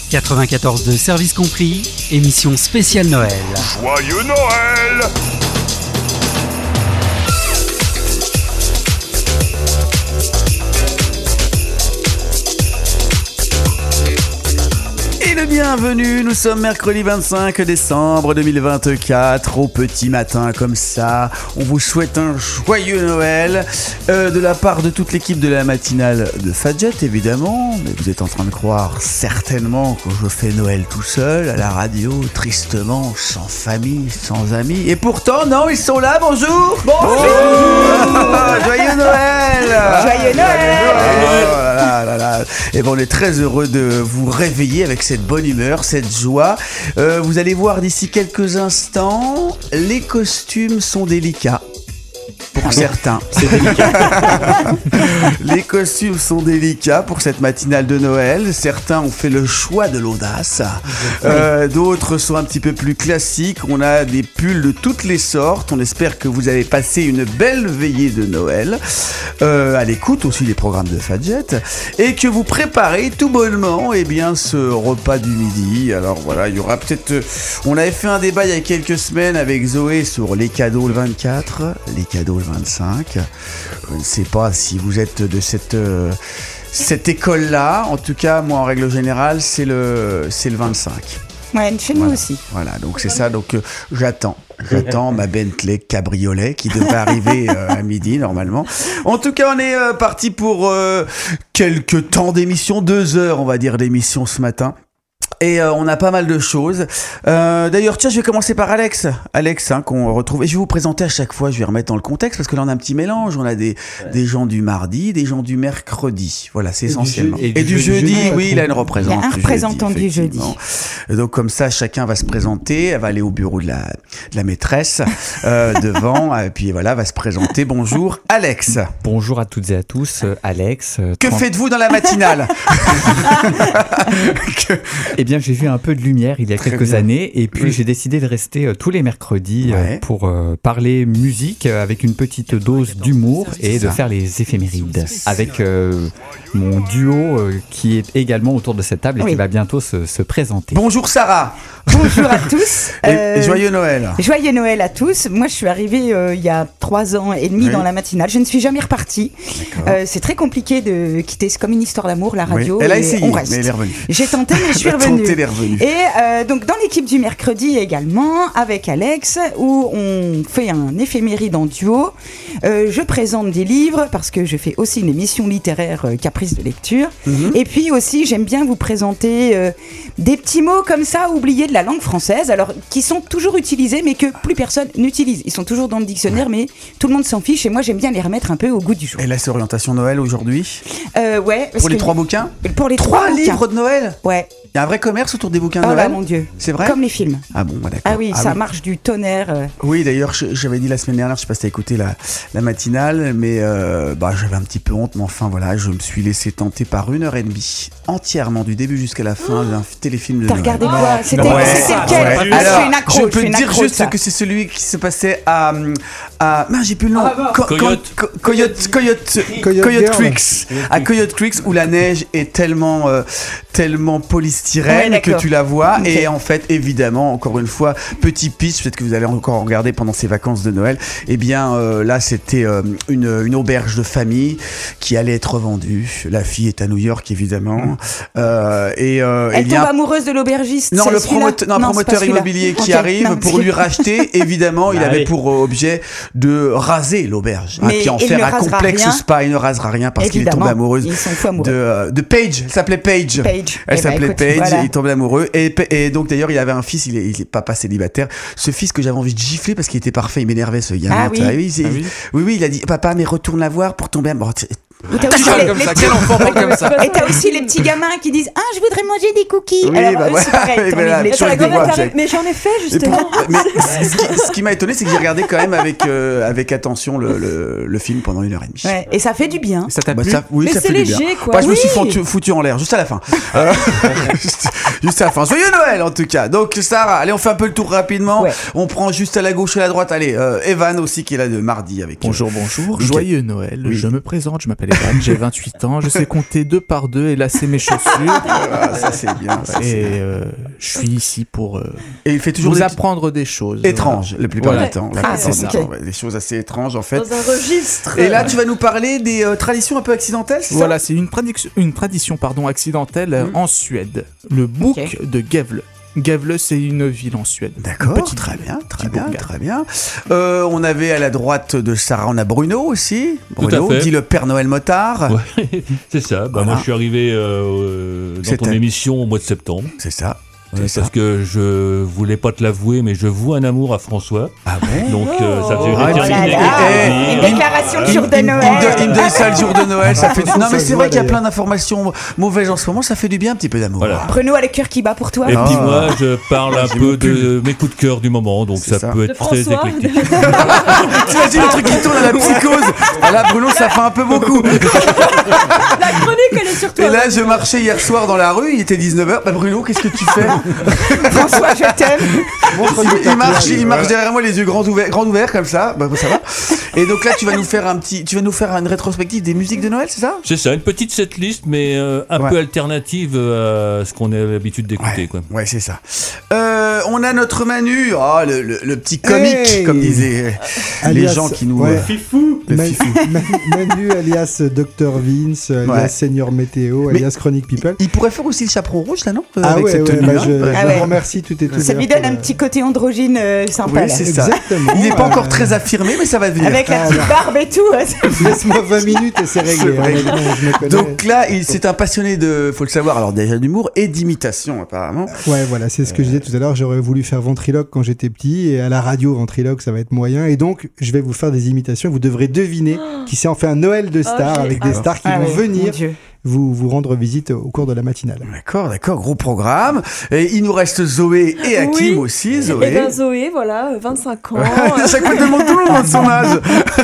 94.2 service compris, émission spéciale Noël. Joyeux Noël! Bienvenue, nous sommes mercredi 25 décembre 2024, au petit matin comme ça, on vous souhaite un joyeux Noël, de la part de toute l'équipe de la matinale de Fadjet évidemment, mais vous êtes en train de croire certainement que je fais Noël tout seul, à la radio, tristement, sans famille, sans amis, et pourtant non, ils sont là, bonjour. Bonjour. Joyeux Noël. Joyeux Noël. Et bon, on est très heureux de vous réveiller avec cette bonne humeur, cette joie. Vous allez voir d'ici quelques instants, les costumes sont délicats. Pour certains. C'est délicat. Les costumes sont délicats pour cette matinale de Noël. Certains ont fait le choix de l'audace. D'autres sont un petit peu plus classiques. On a des pulls de toutes les sortes. On espère que vous avez passé une belle veillée de Noël. À l'écoute aussi des programmes de Fadjet. Et que vous préparez tout bonnement ce repas du midi. Alors voilà, il y aura peut-être... On avait fait un débat il y a quelques semaines avec Zoé sur les cadeaux le 24, les cadeaux le 25. Je ne sais pas si vous êtes de cette école-là. En tout cas, moi, en règle générale, c'est le 25. Ouais, chez nous aussi. Voilà, donc c'est ça. Donc j'attends ma Bentley cabriolet qui devrait arriver à midi normalement. En tout cas, on est parti pour quelques temps d'émission, 2 heures, on va dire, d'émission ce matin. Et on a pas mal de choses. D'ailleurs, tiens, je vais commencer par Alex, qu'on retrouve. Et je vais vous présenter à chaque fois, je vais remettre dans le contexte, parce que là, on a un petit mélange. On a des gens du mardi, des gens du mercredi. Voilà, c'est essentiellement. Et du jeudi, oui, il a une représentante. Il y a un représentant du jeudi. Et donc, comme ça, chacun va se présenter. Elle va aller au bureau de la maîtresse, devant. Et puis voilà, va se présenter. Bonjour, Alex. Bonjour à toutes et à tous, Alex. Que faites-vous dans la matinale? Eh bien, j'ai vu un peu de lumière il y a quelques années et puis j'ai décidé de rester tous les mercredis pour parler musique avec une petite dose d'humour et de faire les éphémérides avec mon duo qui est également autour de cette table et qui va bientôt se présenter. Bonjour Sarah. Bonjour à tous. Et joyeux Noël. Joyeux Noël à tous. Moi, je suis arrivée il y a 3 ans et demi dans la matinale. Je ne suis jamais repartie. C'est très compliqué de quitter. C'est comme une histoire d'amour, la radio. Elle a essayé, on reste. mais elle est revenue. J'ai tenté, mais je suis revenue. Et donc, dans l'équipe du mercredi également, avec Alex, où on fait un éphéméride en duo. Je présente des livres, parce que je fais aussi une émission littéraire Caprice de lecture. Et puis aussi, j'aime bien vous présenter des petits mots comme ça, oubliés de la langue française, alors qui sont toujours utilisés, mais que plus personne n'utilise. Ils sont toujours dans le dictionnaire, mais tout le monde s'en fiche, et moi j'aime bien les remettre un peu au goût du jour. Et là, c'est orientation Noël aujourd'hui. Ouais. Pour les 3 bouquins. Pour les 3 livres de Noël. Ouais. Il y a un vrai commerce autour des bouquins de Noël. Noël. Oh là, mon Dieu. C'est vrai. Comme les films. Ah bon, d'accord. Ah oui, ça marche du tonnerre. Oui, d'ailleurs, j'avais dit la semaine dernière, je sais pas si t'as écouté la matinale, mais j'avais un petit peu honte, mais enfin voilà, je me suis laissé tenter par 1h30 entièrement du début jusqu'à la fin d'un téléfilm de Noël. T'as regardé quoi? C'était Alors, lequel? Je suis une accro. je peux te dire juste que c'est celui qui se passait à j'ai plus le nom. Coyote Creeks. À Coyote Creeks, où la neige est tellement polystyrène que tu la vois. Okay. Et en fait, évidemment, encore une fois, petit pitch, peut-être que vous allez encore regarder pendant ces vacances de Noël. Eh bien, là, c'était une auberge de famille qui allait être vendue. La fille est à New York, évidemment. Elle tombe amoureuse de l'aubergiste. Non, le promoteur immobilier qui arrive pour lui racheter. Évidemment, il avait pour objet de raser l'auberge, puis en faire un complexe spa. Il ne rasera rien parce qu'il est tombé amoureux de Paige. Elle s'appelait Paige. Elle s'appelait Paige. Voilà. Il tombait amoureux. Et donc d'ailleurs, il avait un fils. Il est papa célibataire. Ce fils que j'avais envie de gifler parce qu'il était parfait. Il m'énervait ce gamin. Ah oui. Oui. Il a dit papa, mais retourne la voir pour tomber amoureux. Quel enfant comme ça. Et t'as aussi les petits gamins qui disent je voudrais manger des cookies. Oui, alors c'est pareil. Mais j'en ai fait justement. Ce qui m'a étonné, c'est que j'ai regardé quand même avec attention le film pendant 1h30. Ouais, et ça fait du bien. Ça t'a plu? Oui, mais ça fait du bien. Quoi. Je me suis foutu en l'air juste à la fin. Juste à la fin. Joyeux Noël en tout cas. Donc Sarah, allez, on fait un peu le tour rapidement. Ouais. On prend juste à la gauche et à la droite. Allez, Evan aussi qui est là de mardi avec. Bonjour. Joyeux Noël. Oui. Je me présente, je m'appelle Evan, j'ai 28 ans, je sais compter 2 par 2 et lasser mes chaussures. Ça c'est bien. Je suis ici pour et il fait toujours vous apprendre des choses étranges la plupart du temps. C'est ça. Des choses assez étranges en fait. Dans un registre. Et là, tu vas nous parler des traditions un peu accidentelles, c'est ça ? Voilà, c'est une tradition accidentelle en Suède. Le bouc de Gävle. Gävle, c'est une ville en Suède. D'accord, très bien. On avait à la droite de Sarah, on a Bruno aussi. Bruno, dit le Père Noël motard. Ouais, c'est ça. Moi, je suis arrivé dans ton émission au mois de septembre. C'est ça. Parce que je voulais pas te l'avouer, mais je voue un amour à François. Ah bon ? Donc ça fait une éternité. Une déclaration le jour de Noël. Il me donne ça le jour de Noël. Ça fait non, mais c'est vrai qu'il y a plein d'informations mauvaises en ce moment. Ça fait du bien un petit peu d'amour. Voilà. Bruno a le cœur qui bat pour toi. Et puis moi, je parle un peu de mes coups de cœur du moment, donc ça peut être très éclectique. T'imagines le truc qui tourne à la psychose. Ah là, Bruno, ça fait un peu beaucoup. La chronique, elle est sur toi. Et là, je marchais hier soir dans la rue. Il était 19h. Bah Bruno, qu'est-ce que tu fais ? François, je t'aime. Il marche derrière moi, les yeux grands ouverts comme ça. Bah, ça va. Et donc là, tu vas nous faire une rétrospective des musiques de Noël, c'est ça ? C'est ça, une petite setlist, mais un peu alternative à ce qu'on a l'habitude d'écouter. Ouais, c'est ça. On a notre Manu, le petit comique, comme disaient les gens qui nous... Fifou. Manu alias Dr Vince, alias Senior Météo, alias Chronic People. Il pourrait faire aussi le chaperon rouge, là, non ? Je vous remercie, tout est tout. Ça lui donne un petit côté androgyne sympa. Oui, c'est ça. Exactement. Il n'est pas encore très affirmé, mais ça va venir. Avec la petite barbe et tout. Laisse-moi 20 minutes et c'est réglé. Donc là, c'est un passionné faut le savoir, alors déjà d'humour et d'imitation apparemment. Ouais, voilà, c'est ce que je disais tout à l'heure. J'aurais voulu faire ventriloque quand j'étais petit et à la radio, ventriloque, ça va être moyen. Et donc, je vais vous faire des imitations. Vous devrez deviner qui s'est en fait un Noël de stars avec des stars qui vont venir vous rendre visite au cours de la matinale. D'accord, gros programme. Et il nous reste Zoé et Hakim aussi. Zoé. Et bien Zoé, voilà, 25 ans. Ça coûte tout le monde de son âge.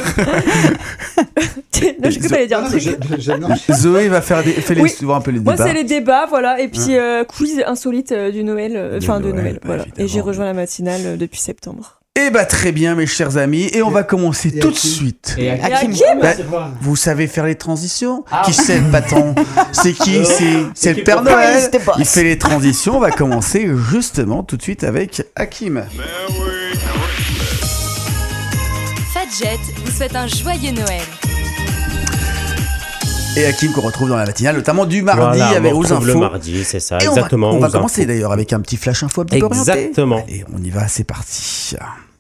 Non, je peux aller dire un truc. Zoé va faire souvent un peu les débats. Moi, c'est les débats, voilà. Et puis, quiz insolite du Noël, de Noël, voilà. Et j'ai rejoint la matinale depuis septembre. Eh bah très bien mes chers amis, et on va commencer tout de suite. Et Hakim. Vous savez faire les transitions ? Qui c'est le patron ? C'est qui ? C'est le Père Noël. Il fait les transitions, on va commencer justement tout de suite avec Hakim. Fadjet vous souhaite un joyeux Noël. Et Hakim qu'on retrouve dans la matinale, notamment du mardi avec aux infos. Le mardi, c'est ça, et exactement. On va commencer d'ailleurs avec un petit flash info un petit peu orienté. Exactement. Et on y va, c'est parti.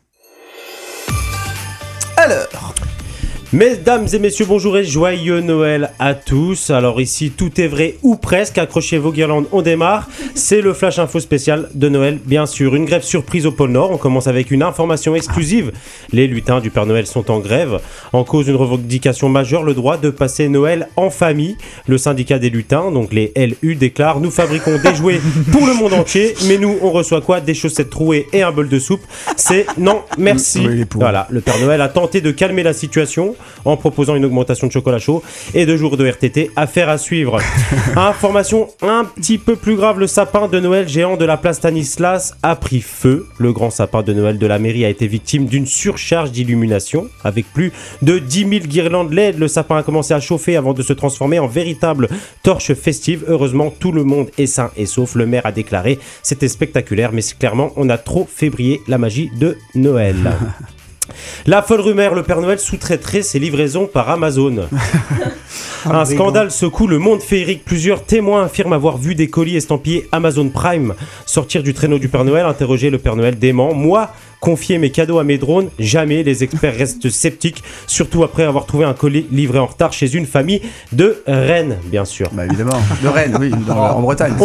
Alors, mesdames et messieurs, bonjour et joyeux Noël à tous. Alors ici, tout est vrai ou presque. Accrochez vos guirlandes, on démarre. C'est le flash info spécial de Noël, bien sûr. Une grève surprise au pôle Nord. On commence avec une information exclusive. Les lutins du Père Noël sont en grève. En cause, une revendication majeure, le droit de passer Noël en famille. Le syndicat des lutins, donc les LU, déclare: nous fabriquons des jouets pour le monde entier, mais nous, on reçoit quoi ? Des chaussettes trouées et un bol de soupe. C'est non, merci. Voilà, le Père Noël a tenté de calmer la situation en proposant une augmentation de chocolat chaud et 2 jours de RTT. Affaire à suivre. Information un petit peu plus grave, le sapin de Noël géant de la place Stanislas a pris feu. Le grand sapin de Noël de la mairie a été victime d'une surcharge d'illumination. Avec plus de 10 000 guirlandes LED, le sapin a commencé à chauffer avant de se transformer en véritable torche festive. Heureusement, tout le monde est sain et sauf. Le maire a déclaré: c'était spectaculaire, mais clairement, on a trop février la magie de Noël. La folle rumeur, le Père Noël sous-traiterait ses livraisons par Amazon. Un scandale secoue le monde féerique. Plusieurs témoins affirment avoir vu des colis estampillés Amazon Prime sortir du traîneau du Père Noël. Interrogé, le Père Noël dément: moi, confier mes cadeaux à mes drones, jamais. Les experts restent sceptiques, surtout après avoir trouvé un colis livré en retard chez une famille de Rennes, bien sûr. Bah évidemment, de Rennes, oui, en Bretagne.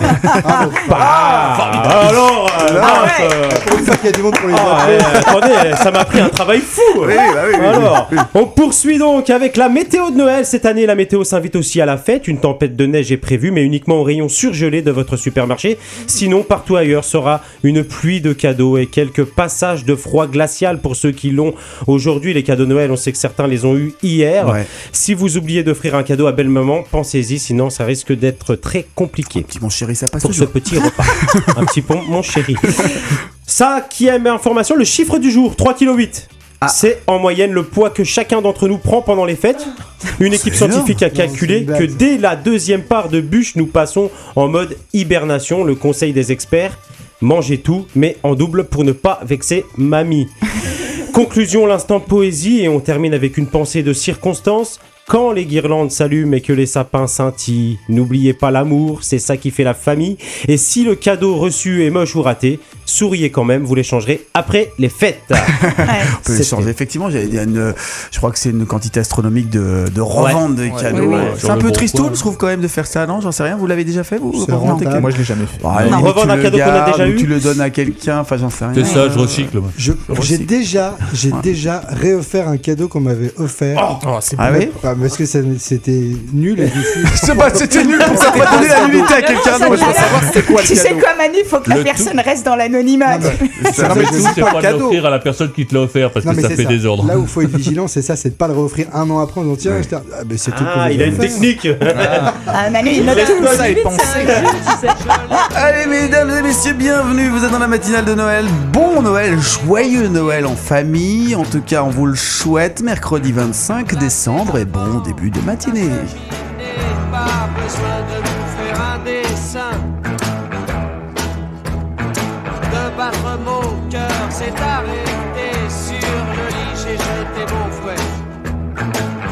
Alors, pour une fois qu'il y a du monde pour les attendez, ça m'a pris un travail fou. Oui. Alors, on poursuit donc avec la météo de Noël. Cette année, la météo s'invite aussi à la fête. Une tempête de neige est prévue, mais uniquement au rayon surgelé de votre supermarché. Sinon, partout ailleurs sera une pluie de cadeaux et quelques passes passage de froid glacial pour ceux qui l'ont aujourd'hui. Les cadeaux de Noël, on sait que certains les ont eus hier. Ouais. Si vous oubliez d'offrir un cadeau à belle maman, pensez-y, sinon ça risque d'être très compliqué. Un petit mon chéri, ça passe pour toujours. Ce petit repas. Un petit pont, mon chéri. Ça, qui aime information, le chiffre du jour, 3,8 kg. C'est en moyenne le poids que chacun d'entre nous prend pendant les fêtes. Une équipe scientifique a calculé que dès la deuxième part de bûche, nous passons en mode hibernation. Le conseil des experts, mangez tout, mais en double pour ne pas vexer mamie. Conclusion, l'instant poésie, et on termine avec une pensée de circonstance. Quand les guirlandes s'allument et que les sapins scintillent, n'oubliez pas l'amour, c'est ça qui fait la famille. Et si le cadeau reçu est moche ou raté, souriez quand même, vous l'échangerez après les fêtes. On peut l'échanger, effectivement. Je crois que c'est une quantité astronomique de revente de cadeaux. Oui. C'est un peu tristoun, je trouve, quand même, de faire ça. Non, j'en sais rien. Vous l'avez déjà fait, vous? Moi, je l'ai jamais fait. Revendre un cadeau qu'on a déjà eu. Tu le donnes à quelqu'un, enfin, j'en sais rien. C'est ça, je recycle. J'ai déjà réoffert un cadeau qu'on m'avait offert. C'est bon. Parce que c'était nul. C'était nul pour ça, pas donner la nullité à quelqu'un d'autre. Je veux savoir c'était quoi le cadeau. Tu sais quoi, Manu, faut que la personne reste dans l'anonymat. C'est pas de l'offrir à la personne qui te l'a offert parce que ça fait désordre. Là où il faut être vigilant, c'est ça, c'est de pas le réoffrir un an après en disant tiens, c'est tout. Il a une technique. Manu, il note tout ça est pensé. Allez, mesdames et messieurs, bienvenue. Vous êtes dans la matinale de Noël. Bon Noël, joyeux Noël en famille. En tout cas, on vous le souhaite. Mercredi 25 décembre et bon début de matinée. Pas besoin de nous faire un dessin. De battre mon cœur s'est arrêté sur le lit, j'ai jeté mon fouet.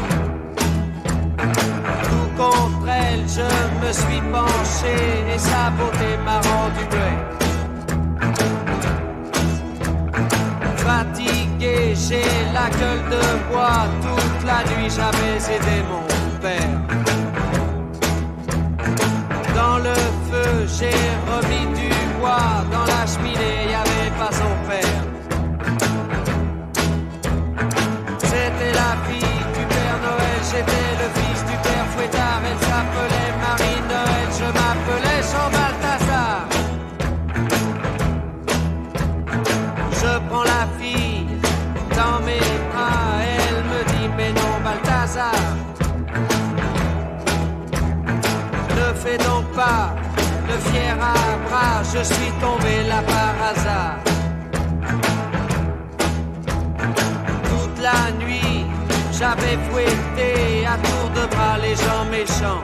Tout contre elle, je me suis penché et sa beauté m'a rendu muet. Fatigué, j'ai la gueule de bois. Toute la nuit j'avais aidé mon père. Dans le feu, j'ai remis du bois. Dans la cheminée, y'avait pas son père. C'était la fille du Père Noël. J'étais le fils du Père Fouettard. Elle s'appelait Marie-Noël. Je m'appelais Jean Balthazar. Je prends la fille dans mes bras. Elle me dit mais non Balthazar. Ne fais donc pas le fier à bras, je suis tombé là par hasard. Toute la nuit, j'avais fouetté à tour de bras les gens méchants.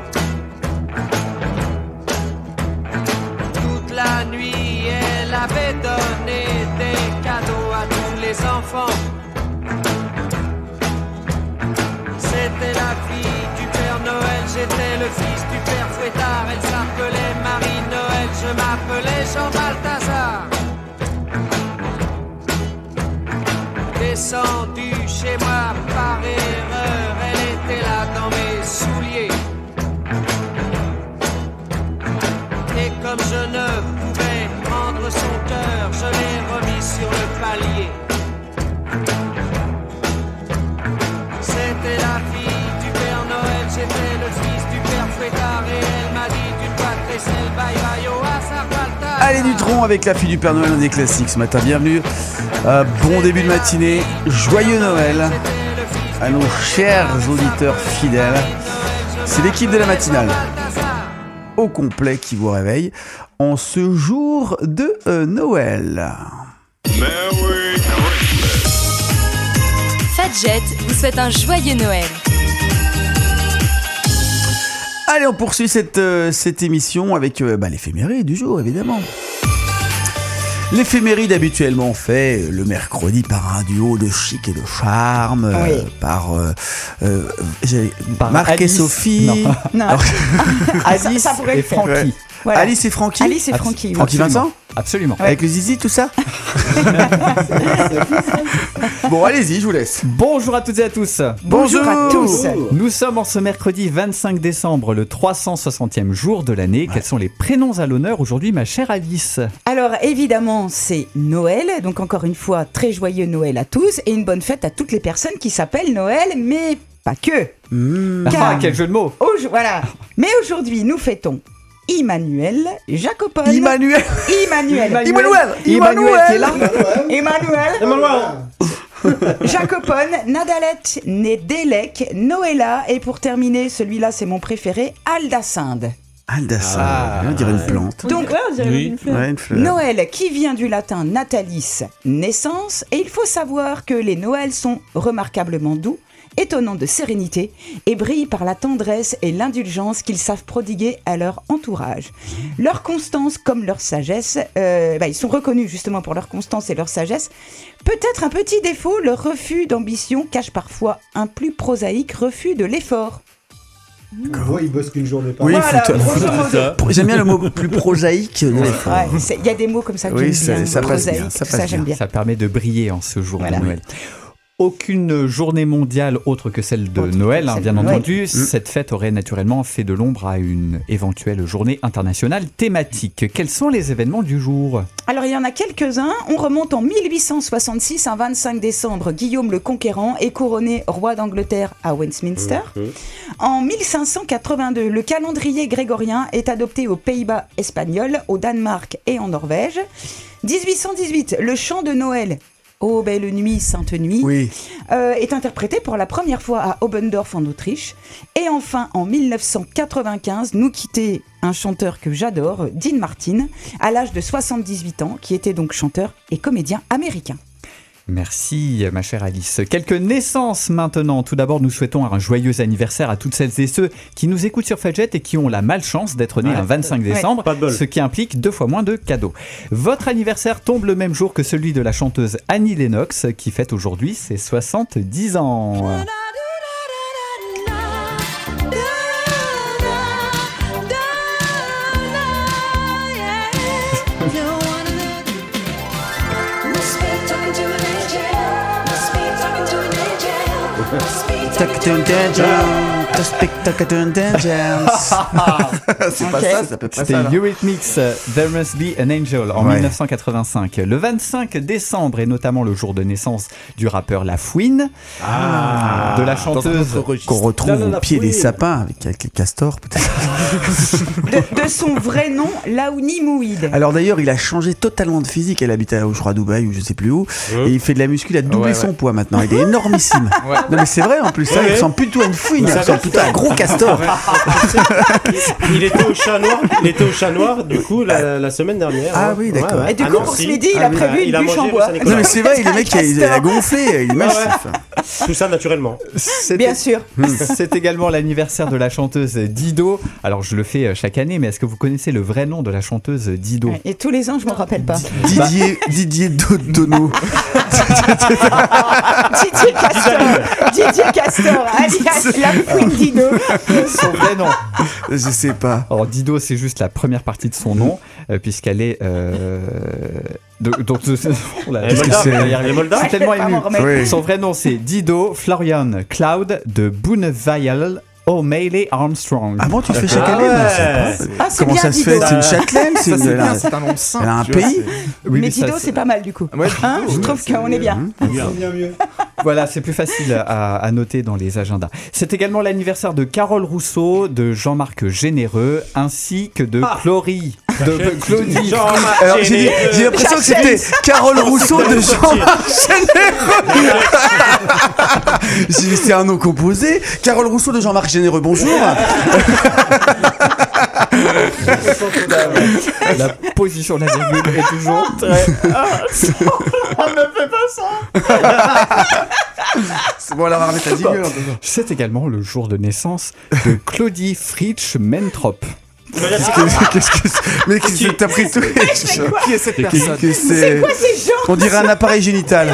Toute la nuit, elle avait donné des cadeaux à tous les enfants. C'était la fille du Père Noël, j'étais le fils du Père Fouettard. Elle s'appelait Marie-Noël, je m'appelais Jean Balthazar. Descendu chez moi par erreur, elle était là dans mes souliers. Et comme je ne pouvais prendre son cœur, je l'ai remis sur le palier. C'était la fille du Père Noël, j'étais le fils du Père Fouettard. Et elle m'a dit d'une voix très selle, bye bye, oh, à sa Balthazar. Allez, Dutron avec la fille du Père Noël, un des classiques ce matin. Bienvenue, bon début de matinée, joyeux Noël à nos chers auditeurs fidèles. C'est l'équipe de la matinale au complet qui vous réveille en ce jour de Noël. Fadjet vous souhaite un joyeux Noël. Allez, on poursuit cette émission avec l'éphéméride du jour, évidemment. L'éphéméride, habituellement, on fait le mercredi par un duo de chic et de charme, par Marc Alice. et Sophie. Non. Alice ça pourrait et le faire. Francky. Voilà. Alice et Francky. Alice et Francky. Francky Vincent. Absolument. Avec le zizi, tout ça. Bon, allez-y, je vous laisse. Bonjour à toutes et à tous. Bonjour à tous. Nous sommes en ce mercredi 25 décembre, le 360e jour de l'année. Quels sont les prénoms à l'honneur aujourd'hui, ma chère Alice? Alors, évidemment, c'est Noël. Donc, encore une fois, très joyeux Noël à tous. Et une bonne fête à toutes les personnes qui s'appellent Noël, mais pas que. Quel jeu de mots. Voilà. Mais aujourd'hui, nous fêtons Emmanuel Jacopone. Emmanuel qui est là. Jacopone, Nadalette, Nedelec, Noëlla et pour terminer, celui-là c'est mon préféré, Aldacinde. Aldacinde, on dirait une plante. Donc, on dirait une fleur. Ouais, une fleur. Noël qui vient du latin natalis, naissance, et il faut savoir que les Noëls sont remarquablement doux, étonnants de sérénité et brillent par la tendresse et l'indulgence qu'ils savent prodiguer à leur entourage. Leur constance comme leur sagesse, ils sont reconnus justement pour leur constance et leur sagesse. Peut-être un petit défaut, leur refus d'ambition cache parfois un plus prosaïque refus de l'effort. Ils bossent qu'une journée par Oui, mois. j'aime bien le mot plus prosaïque. Il y a des mots comme ça que j'aime bien. Ça passe prosaïque, bien, ça j'aime bien. Ça permet de briller en ce jour de Noël. Aucune journée mondiale autre que celle de Noël, bien entendu. Cette fête aurait naturellement fait de l'ombre à une éventuelle journée internationale thématique. Quels sont les événements du jour ? Alors il y en a quelques-uns. On remonte en 1866, un 25 décembre. Guillaume le Conquérant est couronné roi d'Angleterre à Westminster. En 1582, le calendrier grégorien est adopté aux Pays-Bas espagnols, au Danemark et en Norvège. 1818, le chant de Noël Ô belle nuit, sainte nuit, est interprété pour la première fois à Oberndorf en Autriche. Et enfin, en 1995, nous quittait un chanteur que j'adore, Dean Martin, à l'âge de 78 ans, qui était donc chanteur et comédien américain. Merci ma chère Alice. Quelques naissances maintenant. Tout d'abord, nous souhaitons un joyeux anniversaire à toutes celles et ceux qui nous écoutent sur Fadjet et qui ont la malchance d'être nés un 25 décembre, ce qui implique 2 fois moins de cadeaux. Votre anniversaire tombe le même jour que celui de la chanteuse Annie Lennox qui fête aujourd'hui ses 70 ans. C'est pas ça, ça peut pas. C'était Eurythmics, There Must Be an Angel en 1985. Le 25 décembre est notamment le jour de naissance du rappeur La Fouine, de la chanteuse qu'on retrouve au pied des sapins avec les castors peut-être. De son vrai nom, Laouni Mouid. Alors d'ailleurs, il a changé totalement de physique. Elle habite je crois à Dubaï ou je sais plus où, et il fait de la muscu, il a doublé son poids maintenant. Il est énormissime. Non mais c'est vrai en plus, ça, il ressemble plutôt à une fouine, il ressemble plutôt à un gros castor. Il était au Chat Noir du coup la semaine dernière. Ah oui, d'accord. Et du coup pour ce midi, il a prévu une bûche en bois. Non mais c'est vrai, le mec il a gonflé, il est massif. Tout ça naturellement. Bien sûr. C'est également l'anniversaire de la chanteuse Dido. Alors je le fais chaque année, mais est-ce que vous connaissez le vrai nom de la chanteuse Dido ? Et tous les ans, je m'en rappelle pas. Didier Dono. Didier Castor, alias La Fouine Dido. Son vrai nom. Je sais pas. Alors Dido, c'est juste la première partie de son nom, puisqu'elle est... c'est tellement ému. Son vrai nom, c'est Dido Florian Cloud de Booneville O'Malley Armstrong. Ah bon, tu le fais chaque année? Comment ça se fait? C'est une châtelaine? C'est un nom simple. Elle a un pays? Mais Dido, c'est pas mal du coup. Je trouve qu'on est bien. Bien mieux. Voilà, c'est plus facile à noter dans les agendas. C'est également l'anniversaire de Carole Rousseau, de Jean-Marc Généreux, ainsi que de Claudie. Alors, j'ai l'impression que c'était Carole Rousseau de Jean-Marc Généreux. C'est un nom composé. Carole Rousseau de Jean-Marc Généreux, bonjour. La position de la virgule est toujours très... On ne fait pas ça. C'est bon, alors on va remettre la jingle. C'est également le jour de naissance de Claudie Fritsch Mentrop. Mais qu'est-ce que t'as pris tout? Qui est cette personne? C'est quoi ces gens? On dirait un appareil génital.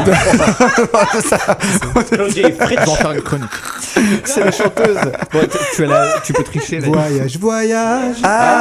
Je vais en faire une chronique. C'est la chanteuse. Bon, tu peux tricher. Voyage.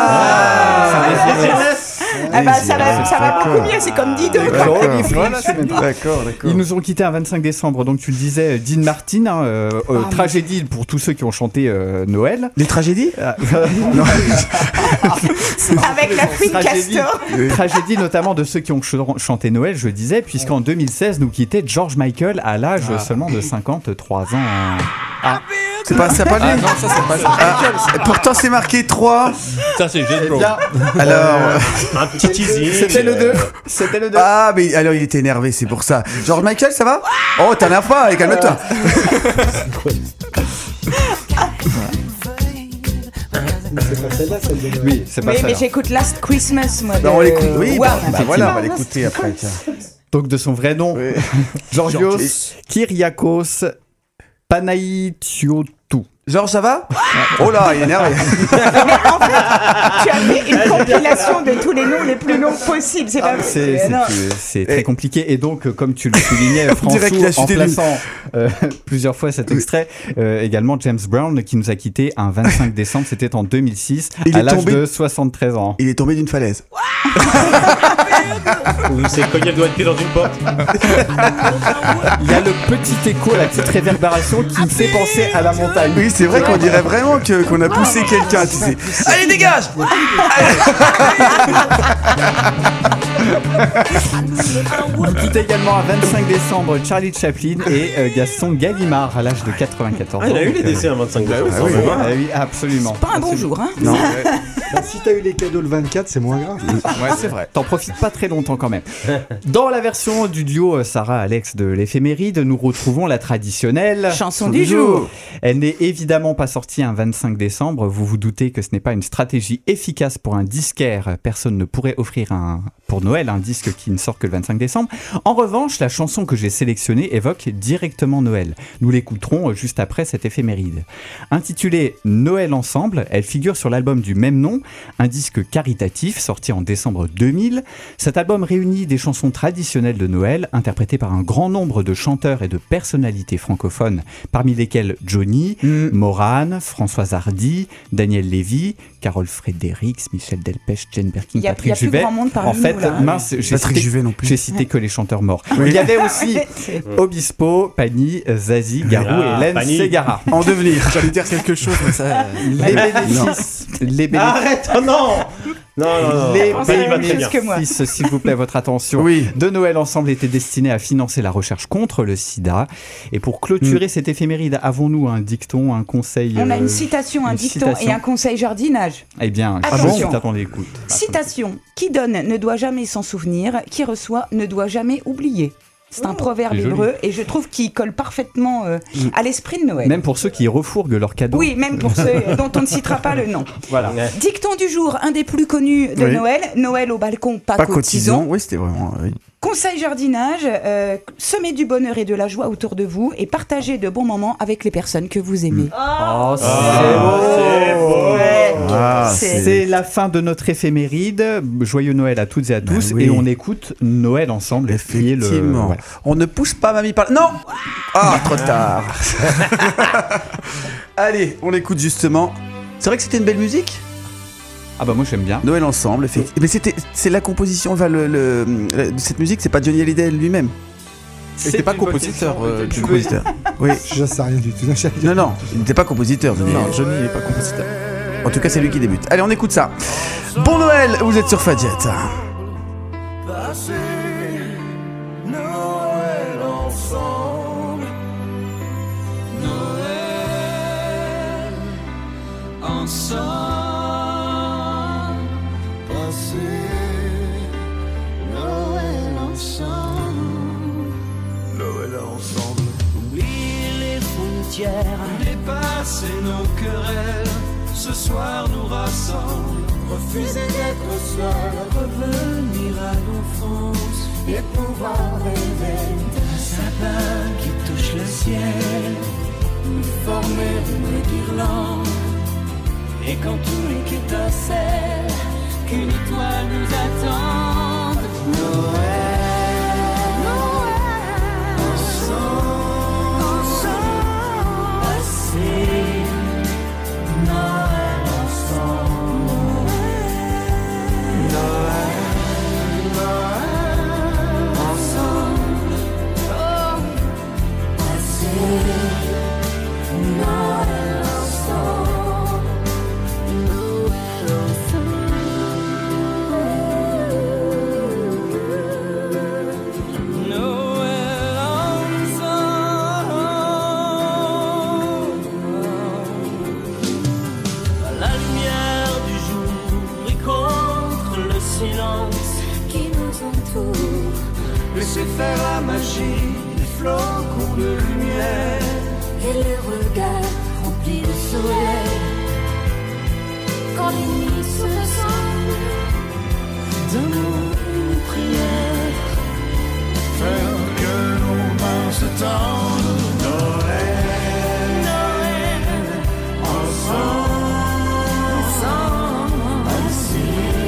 Ça va beaucoup mieux, c'est comme Dido. D'accord. Ils nous ont quittés un 25 décembre, donc tu le disais, Dean Martin, tragédie pour tous ceux qui ont chanté Noël. Les tragédies? Non. Avec la Fouine Castor. Tragédie notamment de ceux qui ont chanté Noël, je disais, puisqu'en 2016 nous quittait George Michael à l'âge seulement de 53 ans. C'est pas ça, pas lui. Ah non, ça c'est pas Pourtant c'est marqué 3. Ça c'est Jethro. Eh bien, Alors, Un petit teasing. c'était le 2. C'était le 2. ah mais alors il était énervé, c'est pour ça. George Michael, ça va? Oh, t'en as pas, allez, calme-toi. C'est pas celle-là, celle de Noël. Oui, c'est pas Mais, ça. mais j'écoute Last Christmas, moi. Bah, on l'écoute. Oui, Wham. voilà, on va l'écouter après. Tiens. Donc de son vrai nom, Georgios Kyriakos Panaïtiotou. Georges, ça va? Oh là, il est énervé. Mais en fait, tu as fait une compilation de tous les noms les plus longs possibles. C'est pas C'est très compliqué. Et donc, comme tu le soulignais, dirait qu'il a François, en chuté lui. plaçant plusieurs fois cet extrait, également James Brown, qui nous a quittés un 25 décembre, c'était en 2006, Il à est l'âge tombé- de 73 ans. Il est tombé d'une falaise. Oui, c'est cogné le doigt de pied dans une porte. Il y a le petit écho, la petite réverbération qui me fait penser à la montagne. Oui, c'est vrai qu'on dirait vraiment qu'on a poussé quelqu'un, tu sais. Allez, dégage! Nous quitte également un 25 décembre Charlie Chaplin et Gaston Gallimard à l'âge de 94 ans. Ah, il a eu les décès un 25 décembre. oui. Ah oui, absolument. pas un bon jour, hein. Non. Bah, si t'as eu les cadeaux le 24, c'est moins grave. Ouais, c'est vrai. T'en profites pas très longtemps quand même. Dans la version du duo Sarah-Alex de l'éphéméride, nous retrouvons la traditionnelle Chanson du jour. Elle n'est évidemment pas sortie un 25 décembre. Vous vous doutez que ce n'est pas une stratégie efficace pour un disquaire. Personne ne pourrait offrir pour Noël un disque qui ne sort que le 25 décembre. En revanche, la chanson que j'ai sélectionnée évoque directement Noël. Nous l'écouterons juste après cette éphéméride. Intitulée Noël ensemble, elle figure sur l'album du même nom, un disque caritatif sorti en décembre 2000. Cet album réunit des chansons traditionnelles de Noël interprétées par un grand nombre de chanteurs et de personnalités francophones, parmi lesquels Johnny, Morane, Françoise Hardy, Daniel Lévy, Carole Fredericks, Michel Delpech, Jane Birkin, Il y a Patrick plus Juvet. grand monde parmi En fait, nous, là. mince, Patrick Juvet non plus. j'ai cité que les chanteurs morts. Il y avait aussi Obispo, Pani, Zazie, Garou et Hélène Pani. Ségara. En devenir. J'allais dire quelque chose, mais ça. Les bénéfices, Arrête, oh non! Non, non, non. les Pani va très bien. que moi. bénéfices, s'il vous plaît, votre attention, Oui. de Noël ensemble étaient destinés à financer la recherche contre le sida. Et pour clôturer cette éphéméride, avons-nous un dicton, un conseil On a une citation, un une dicton citation. et un conseil jardinage. Eh bien, Attention. attendez, écoute. Citation. Qui donne ne doit jamais s'en souvenir, qui reçoit ne doit jamais oublier. C'est un proverbe c'est joli. hébreu et je trouve qu'il colle parfaitement à l'esprit de Noël. Même pour ceux qui refourguent leurs cadeaux. Oui, même pour ceux dont on ne citera pas le nom. Voilà. Dicton du jour, un des plus connus de Oui. Noël. Noël au balcon, pas Pas cotisons. cotisant. Oui, c'était vraiment. Oui. Conseil jardinage, semez du bonheur et de la joie autour de vous et partagez de bons moments avec les personnes que vous aimez. Oh, c'est beau. Ouais. Ah, C'est la fin de notre éphéméride. Joyeux Noël à toutes et à tous. oui. Et on écoute Noël ensemble. qui est le- Effectivement. voilà. On ne pousse pas mamie par. Non! Ah, trop tard. Allez, on écoute justement. C'est vrai que c'était une belle musique. Ah bah moi j'aime bien. Noël ensemble, effectivement. Mais c'est la composition, enfin, cette musique, c'est pas Johnny Hallyday lui-même. Il n'était pas compositeur. Le compositeur. Oui. Je sais rien du tout. Non, non, il n'était pas compositeur. Johnny. Non, Johnny n'est pas compositeur. En tout cas, c'est lui qui débute. Allez, on écoute ça. Bon Noël, vous êtes sur Fadjet. Passer Noël ensemble. Noël ensemble. Passer Noël ensemble. Noël ensemble. Oublier les frontières, dépasser nos querelles. Ce soir nous rassemble. Refuser d'être seul, revenir à l'enfance et pouvoir rêver d'un sapin qui touche le ciel, nous former une guirlande. Et quand tout est qu'étincelle, qu'une étoile nous attende. Noël, Noël, ensemble, ensemble, passer Noël ensemble. Noël, Noël, ensemble, oh, passer Noël ensemble, Noël ensemble. silence qui nous entoure. Laissez faire la magie des flocons de lumière et les regards remplis de soleil. Quand les nuits se ressemblent, donne-nous une prière. Faire que nos mains se tendent. Noël, Noël, ensemble, ainsi.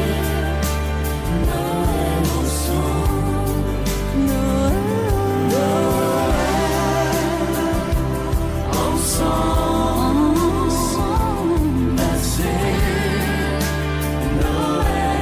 Noël ensemble, Noël, ensemble, ainsi. Noël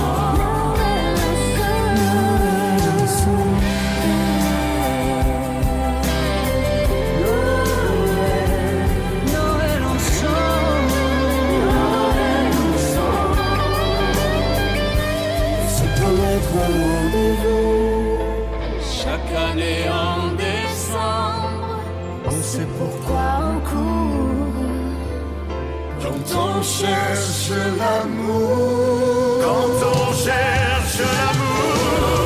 chaque année en décembre, on sait pourquoi on court. Quand on cherche l'amour, quand on cherche l'amour.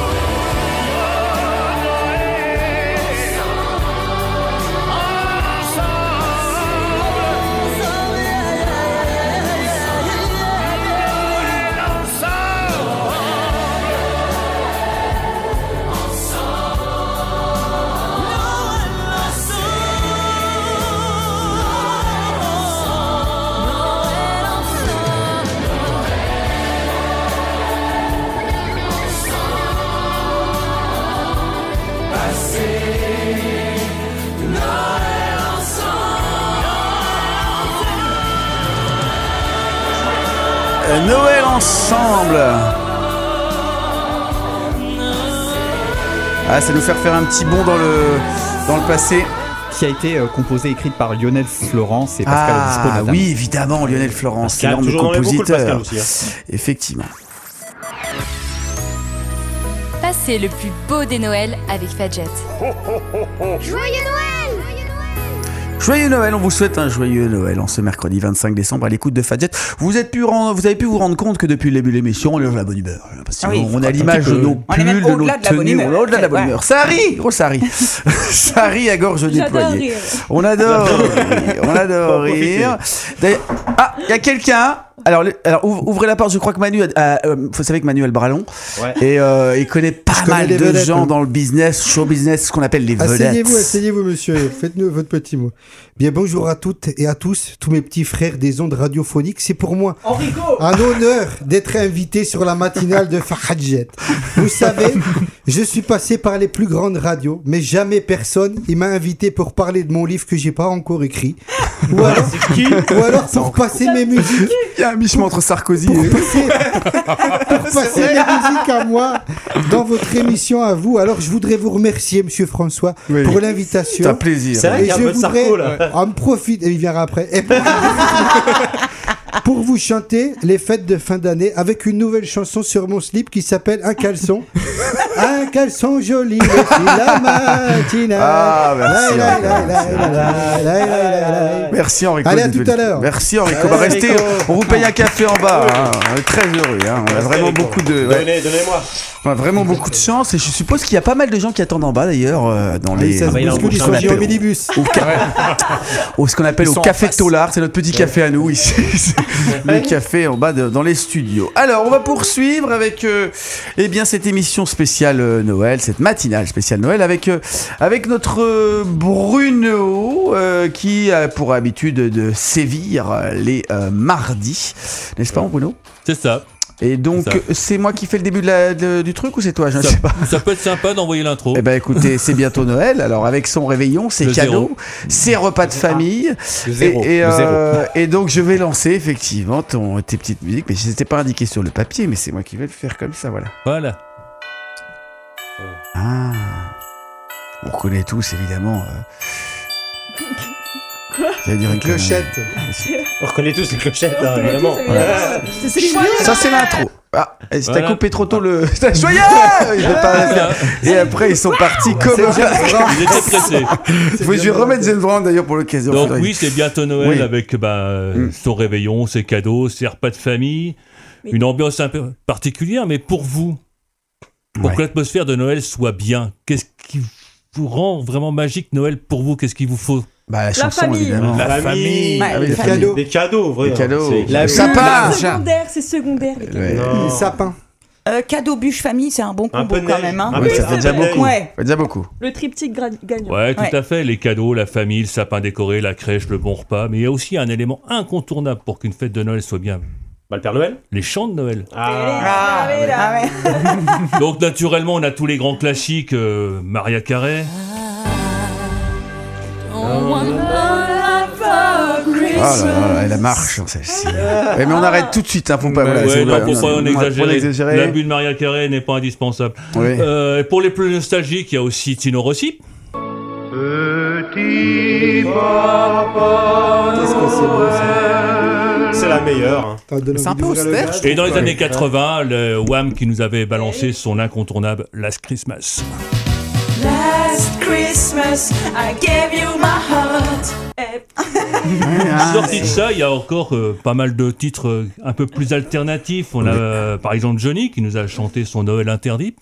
Noël ensemble. Ah, ça nous faire un petit bond dans le passé. Qui a été composée et écrite par Lionel Florence et Pascal Obispo. Ah oui, évidemment, Lionel Florence, Pascal, énorme compositeur. Pascal aussi, hein. Effectivement. Passez le plus beau des Noëls avec Fadjet. Joyeux Noël! Joyeux Noël, on vous souhaite un joyeux Noël en ce mercredi 25 décembre à l'écoute de Fadjet. Vous avez pu vous rendre compte que depuis le début de l'émission, on est dans la bonne humeur. Parce que on a l'image de nos pulls, de nos tenues, on est au-delà de la bonne humeur. Ça rit, ça rit. Ça rit à gorge déployée. On adore rire. Ah, il y a quelqu'un. Alors, ouvrez la porte, je crois que Manu vous savez que Manu a le bras long. Ouais. Et il connaît pas mal de gens dans le business, show business, ce qu'on appelle les vedettes. Asseyez-vous, monsieur, faites-nous votre petit mot. Bien, bonjour à toutes et à tous, tous mes petits frères des ondes radiophoniques. C'est pour moi un honneur d'être invité sur la matinale de Fadjet. Vous savez, je suis passé par les plus grandes radios, mais jamais personne il m'a invité pour parler de mon livre que j'ai pas encore écrit. Ou alors pour passer mes musiques. Il y a un michement entre Sarkozy et... Pour passer les musiques à moi dans votre émission à vous. Alors je voudrais vous remercier, monsieur François, pour l'invitation. C'est un plaisir. C'est vrai qu'il y a un peu de Sarko là. En profite, et il viendra après. Et pour vous chanter les fêtes de fin d'année avec une nouvelle chanson sur mon slip qui s'appelle Un caleçon. Un caleçon joli, la matinale. Ah, merci Enrico. Allez, à tout à l'heure. Merci Enrico. Restez, on vous paye un café en bas. Hein. On est très heureux. Hein. On a vraiment beaucoup de... Donnez-moi. On a vraiment beaucoup de chance et je suppose qu'il y a pas mal de gens qui attendent en bas d'ailleurs dans les... Ça se bouscule, ils sont mis au minibus. Ou ce qu'on appelle au Café Tollard, c'est notre petit café à nous ici. Le café en bas dans les studios. Alors, on va poursuivre avec cette émission spéciale Noël, cette matinale spéciale Noël avec notre Bruno qui a pour habitude de sévir les mardis. N'est-ce pas, Bruno ? C'est ça. Et donc, c'est moi qui fais le début du truc ou c'est toi ? Je ne sais pas. Ça peut être sympa d'envoyer l'intro. Eh ben écoutez, c'est bientôt Noël. Alors avec son réveillon, ses cadeaux, ses repas de famille. Et donc je vais lancer effectivement tes petites musiques. Mais je n'étais pas indiqué sur le papier, mais c'est moi qui vais le faire comme ça, voilà. Voilà. Ah. On connaît tous évidemment. Quoi ? Dire une clochette. On reconnaît tous les clochettes, là, évidemment. Ça, c'est l'intro. Ah, si t'as coupé trop tôt le. Joyeux ! Et après, ils sont partis comme. Ils étaient pressés. Je vais remettre James Brown d'ailleurs pour l'occasion. Donc, oui, c'est bientôt Noël avec son réveillon, ses cadeaux, ses repas de famille. une ambiance un peu particulière, mais pour vous, pour que l'atmosphère de Noël soit bien, qu'est-ce qui vous rend vraiment magique Noël pour vous? Qu'est-ce qu'il vous faut? La chanson, famille. évidemment. La famille. Les cadeaux. Des cadeaux, vrai. Des cadeaux. Le sapin. C'est secondaire. Les sapins. Cadeau bûche famille, c'est un bon combo quand même. Hein. Ça fait déjà beaucoup. Ça fait déjà beaucoup. Le triptyque gagnant. Ouais, tout à fait. Les cadeaux, la famille, le sapin décoré, la crèche, le bon repas. Mais il y a aussi un élément incontournable pour qu'une fête de Noël soit bien. Le Père Noël. Les chants de Noël. Ouais. Donc naturellement, on a tous les grands classiques. Mariah Carey. La marche, celle-ci. Mais on arrête tout de suite, faut pas. On exagérer. L'abus de Mariah Carey n'est pas indispensable. Oui. Pour les plus nostalgiques, il y a aussi Tino Rossi. Petit papa. Qu'est-ce que c'est beau ça. C'est la meilleure. C'est un peu austère. Et dans les années 80, le Wham qui nous avait balancé son incontournable Last Christmas. Last Christmas, I gave you my heart. Sorti de ça, il y a encore pas mal de titres un peu plus alternatifs. On a par exemple Johnny qui nous a chanté son Noël interdit.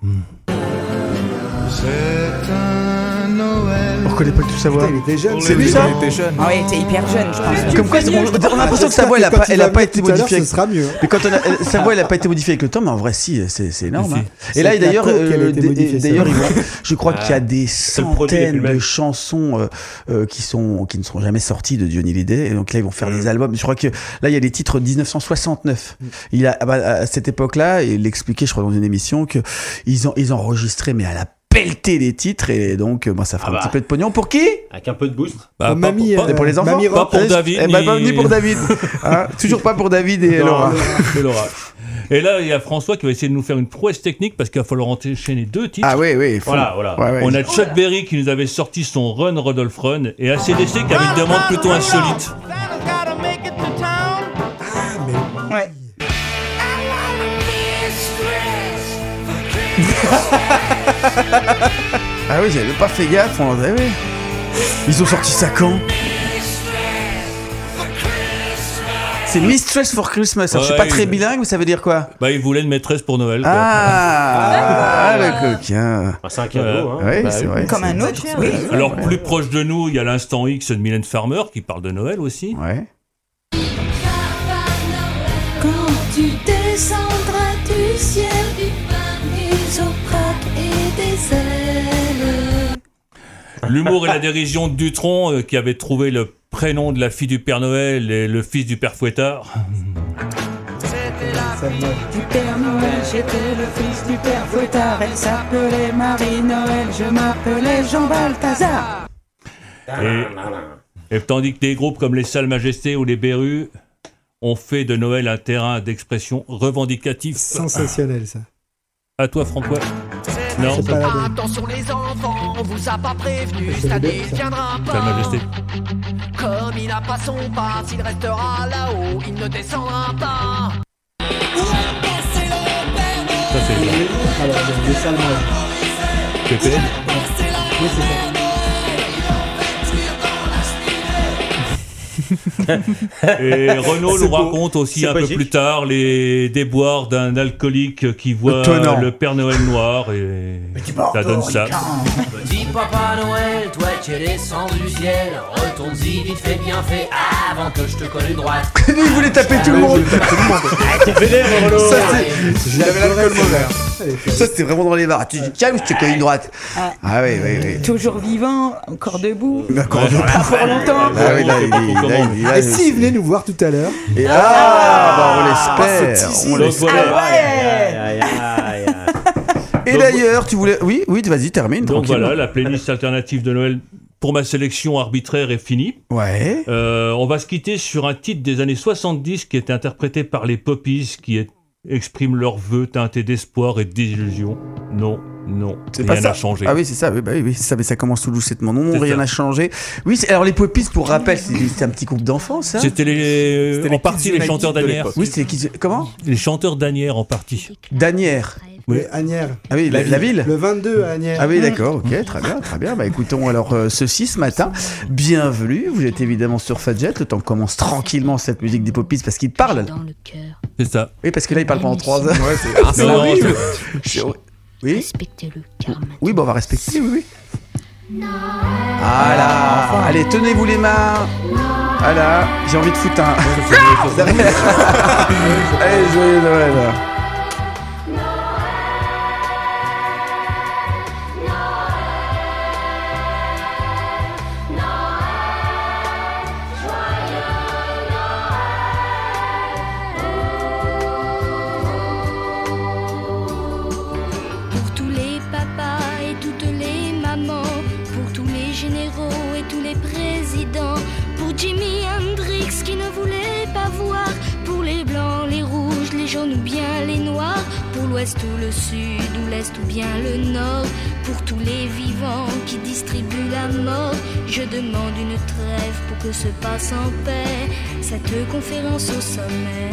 C'est un Noël. On reconnaît pas tout sa voix. Il était jeune. C'est lui ça? Il était jeune. Ah oui, il était hyper jeune, je pense. Comme quoi, on a l'impression que sa voix, elle a pas été modifiée. Ce sera mieux. Mais quand sa voix, elle a pas été modifiée avec le temps, mais en vrai, si, c'est énorme. Si. Hein. Et là, d'ailleurs, je crois qu'il y a des centaines de chansons qui ne seront jamais sorties de Johnny Hallyday. Et donc là, ils vont faire des albums. Je crois que là, il y a des titres de 1969. À cette époque-là, il expliquait, je crois, dans une émission, que ils enregistraient, mais à la pelleter les titres, et donc ça fera un petit peu de pognon. Pour qui? Avec un peu de boost. Mamie, pour les enfants. Pas pour David. Ni pour David. Toujours pas pour David et Laura. Et là, il y a François qui va essayer de nous faire une prouesse technique parce qu'il va falloir enchaîner deux titres. Ah oui. Voilà. Ouais. On a Chuck Berry qui nous avait sorti son Run Rodolphe Run, et ACDC qui avait une demande plutôt insolite. Ouais. Ah oui, j'avais pas fait gaffe. Ils ont sorti ça quand? C'est Mistress for Christmas. Alors, je suis pas très bilingue, mais ça veut dire quoi? Ils voulaient une maîtresse pour Noël. Quoi. Le coquin. C'est un cadeau. Oui, c'est vrai. Comme un autre. Oui. Alors, plus proche de nous, il y a l'Instant X de Mylène Farmer qui parle de Noël aussi. Ouais. Quand tu descendras du ciel, des opraques et des ailes. L'humour et la dérision de Dutronc qui avait trouvé le prénom de la fille du Père Noël et le fils du Père Fouettard. C'était la fille du Père Noël, j'étais le fils du Père Fouettard. Elle s'appelait Marie Noël, je m'appelais Jean Balthazar. Et tandis que des groupes comme les Salles Majestés ou les Berus ont fait de Noël un terrain d'expression revendicatif. Sensationnel ça. À toi François. Non, c'est pas la bonne. Attention les enfants, on vous a pas prévenu, cette année il viendra Salles pas. Majestés. Comme il n'a pas son passe, il restera là-haut, il ne descendra pas. Ça c'est ça. Alors, des salles moi. Pépé. Oui, c'est ça. Et Renaud nous raconte aussi un peu plus tard les déboires d'un alcoolique qui voit le Père Noël noir, et ça donne ça. Petit Papa Noël, toi qui es descendu du ciel, retourne-y vite fait bien fait avant que je te colle une droite. Il voulait taper tout le monde. T'es vénère, Renaud. J'avais l'alcool mauvais. Ça c'était vraiment dans les bars. Tu dis tiens, je te colle une droite. Ah oui. Toujours vivant, encore debout. Encore debout. Pas pour longtemps. Ah oui, là, Et s'il venait nous voir tout à l'heure. Et on l'espère. On l'espère. Et d'ailleurs, tu voulais. Oui, vas-y, termine. Donc voilà, la playlist alternative de Noël pour ma sélection arbitraire est finie. Ouais. On va se quitter sur un titre des années 70 qui est interprété par les Poppies qui expriment leurs vœux teintés d'espoir et de désillusion. Non, Non, rien n'a changé. Ah oui, c'est ça, oui, ça, mais ça commence tout doucement. Non, rien n'a changé. Oui, alors les Poppies, pour rappel, c'était un petit groupe d'enfants, ça. C'était en partie les chanteurs d'Anières. Oui, c'était comment? Les chanteurs d'Anières en partie. d'Anières. Oui, Agnières. Ah oui, la ville. Le 22 à Agnières. Ah oui, d'accord, ok, très bien. Bah écoutons alors ceci ce matin. Bienvenue, vous êtes évidemment sur Fadjet, le temps que commence tranquillement cette musique des Poppies parce qu'il parle. C'est ça. Oui, parce que là il parle pendant 3 heures. Ouais, c'est oui. Respectez-le, car oui, bon, on va respecter, oui. Ah là, allez, tenez-vous les mains. Ah là, j'ai envie de foutre un. Allez, joyeux Noël. Jimi Hendrix qui ne voulait pas voir, pour les blancs, les rouges, les jaunes ou bien les noirs, pour l'ouest ou le sud ou l'est ou bien le nord, pour tous les vivants qui distribuent la mort, je demande une trêve pour que se passe en paix cette conférence au sommet.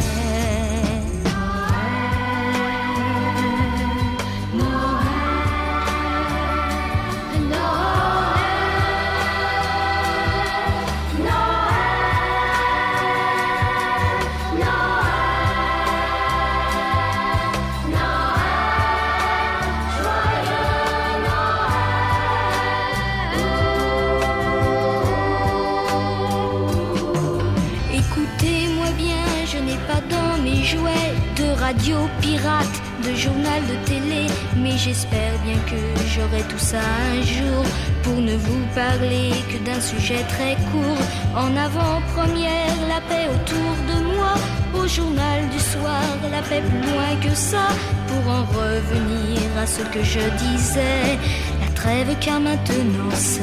Radio pirate, de journal de télé, mais j'espère bien que j'aurai tout ça un jour pour ne vous parler que d'un sujet très court. En avant-première, la paix autour de moi, au journal du soir, la paix plus loin que ça, pour en revenir à ce que je disais, la trêve car maintenant c'est...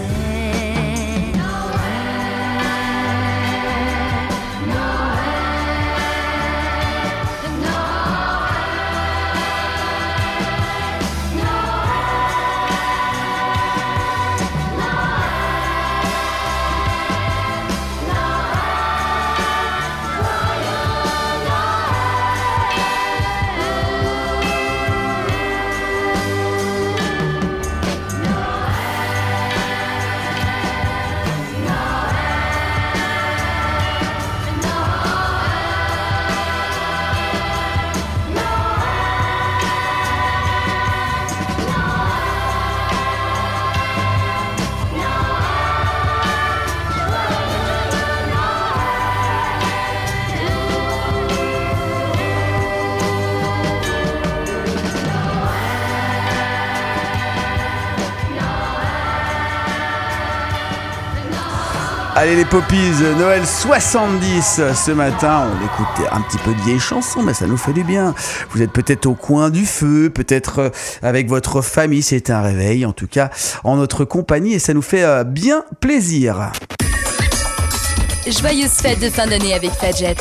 Allez les Poppies, Noël 70 ce matin, on écoute un petit peu de vieilles chansons, mais ça nous fait du bien. Vous êtes peut-être au coin du feu, peut-être avec votre famille, c'est un réveil, en tout cas en notre compagnie, et ça nous fait bien plaisir. Joyeuses fêtes de fin d'année avec Fadjet.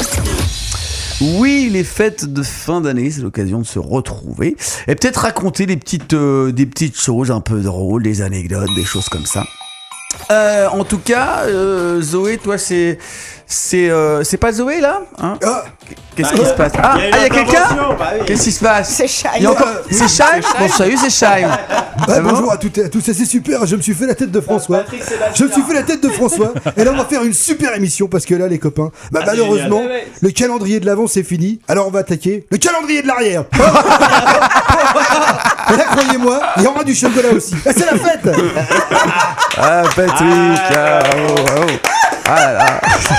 Oui, les fêtes de fin d'année, c'est l'occasion de se retrouver et peut-être raconter des petites choses un peu drôles, des anecdotes, des choses comme ça. En tout cas, Zoé, toi, c'est pas Zoé là, hein? Qu'est-ce qui se passe? Ah, il y a quelqu'un? Qu'est-ce qui se passe? C'est Shai. C'est Shai? Bon, salut, c'est Shai. Bonjour à toutes et à tous, c'est super, je me suis fait la tête de François. Et là, on va faire une super émission parce que là, les copains, malheureusement, le calendrier de l'avant, c'est fini. Alors, on va attaquer le calendrier de l'arrière. Et là, croyez-moi, il y aura du chocolat aussi. C'est la fête. Ah, Patrick, ah là.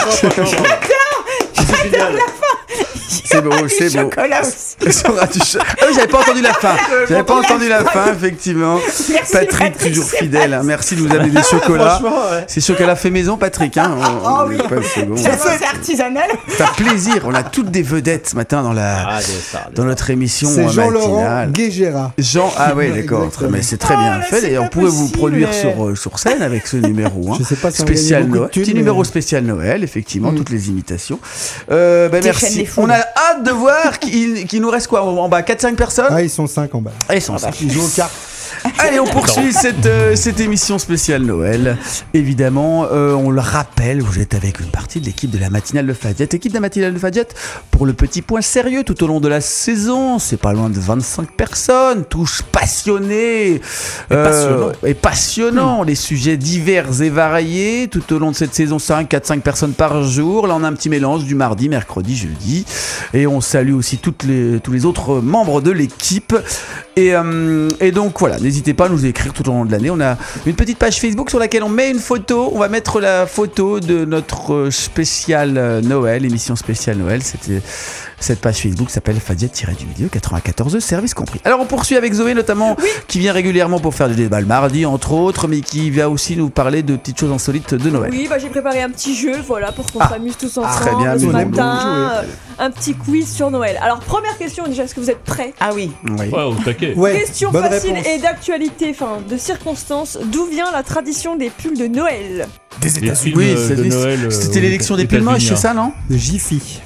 J'adore la fin. C'est beau, c'est beau. Chocolat aussi. J'avais pas entendu la fin. Effectivement. Merci, Patrick, toujours fidèle. Hein. Merci de nous amener des chocolats. Ouais. C'est chocolat fait maison, Patrick. Hein. Oui. C'est bon. C'est artisanal. Ça fait plaisir. On a toutes des vedettes ce matin dans notre émission c'est matinale. Jean-Laurent Guégéra. Ah oui, d'accord. Mais c'est très bien fait. D'ailleurs, on pourrait vous produire sur scène avec ce numéro. Hein. Je sais pas si spécial Noël. Petit numéro spécial Noël, effectivement, toutes les imitations. Merci. hâte de voir qu'il nous reste quoi en bas, 4-5 personnes. Ah, ils sont 5 en bas. Ils sont 5. Ils jouent aux cartes. Allez, on poursuit cette émission spéciale Noël. Évidemment, on le rappelle, vous êtes avec une partie de l'équipe de la matinale de Fadjet. Équipe de la matinale de Fadjet, pour le petit point sérieux tout au long de la saison. C'est pas loin de 25 personnes, tous passionnés et passionnants. Les sujets divers et variés tout au long de cette saison 5, 4-5 personnes par jour. Là, on a un petit mélange du mardi, mercredi, jeudi. Et on salue aussi tous les autres membres de l'équipe. Et donc voilà, n'hésitez pas à nous écrire tout au long de l'année. On a une petite page Facebook sur laquelle on met une photo. On va mettre la photo de notre spécial Noël, émission spéciale Noël. Cette page Facebook s'appelle Fadjet-du-milieu 94, service compris. Alors on poursuit avec Zoé notamment, qui vient régulièrement pour faire du débat le mardi entre autres, mais qui va aussi nous parler de petites choses insolites de Noël. Oui, j'ai préparé un petit jeu, voilà, pour qu'on s'amuse tous ensemble. Très bien, ce matin, un petit quiz sur Noël. Alors première question, déjà, est-ce que vous êtes prêts? Ah oui. Ouais, au taquet. Question facile et d'actualité, enfin de circonstances. D'où vient la tradition des pulls de Noël? Des États-Unis. Oui, de Noël. C'était l'élection des pulls moches, c'est ça, non? De Jiffy.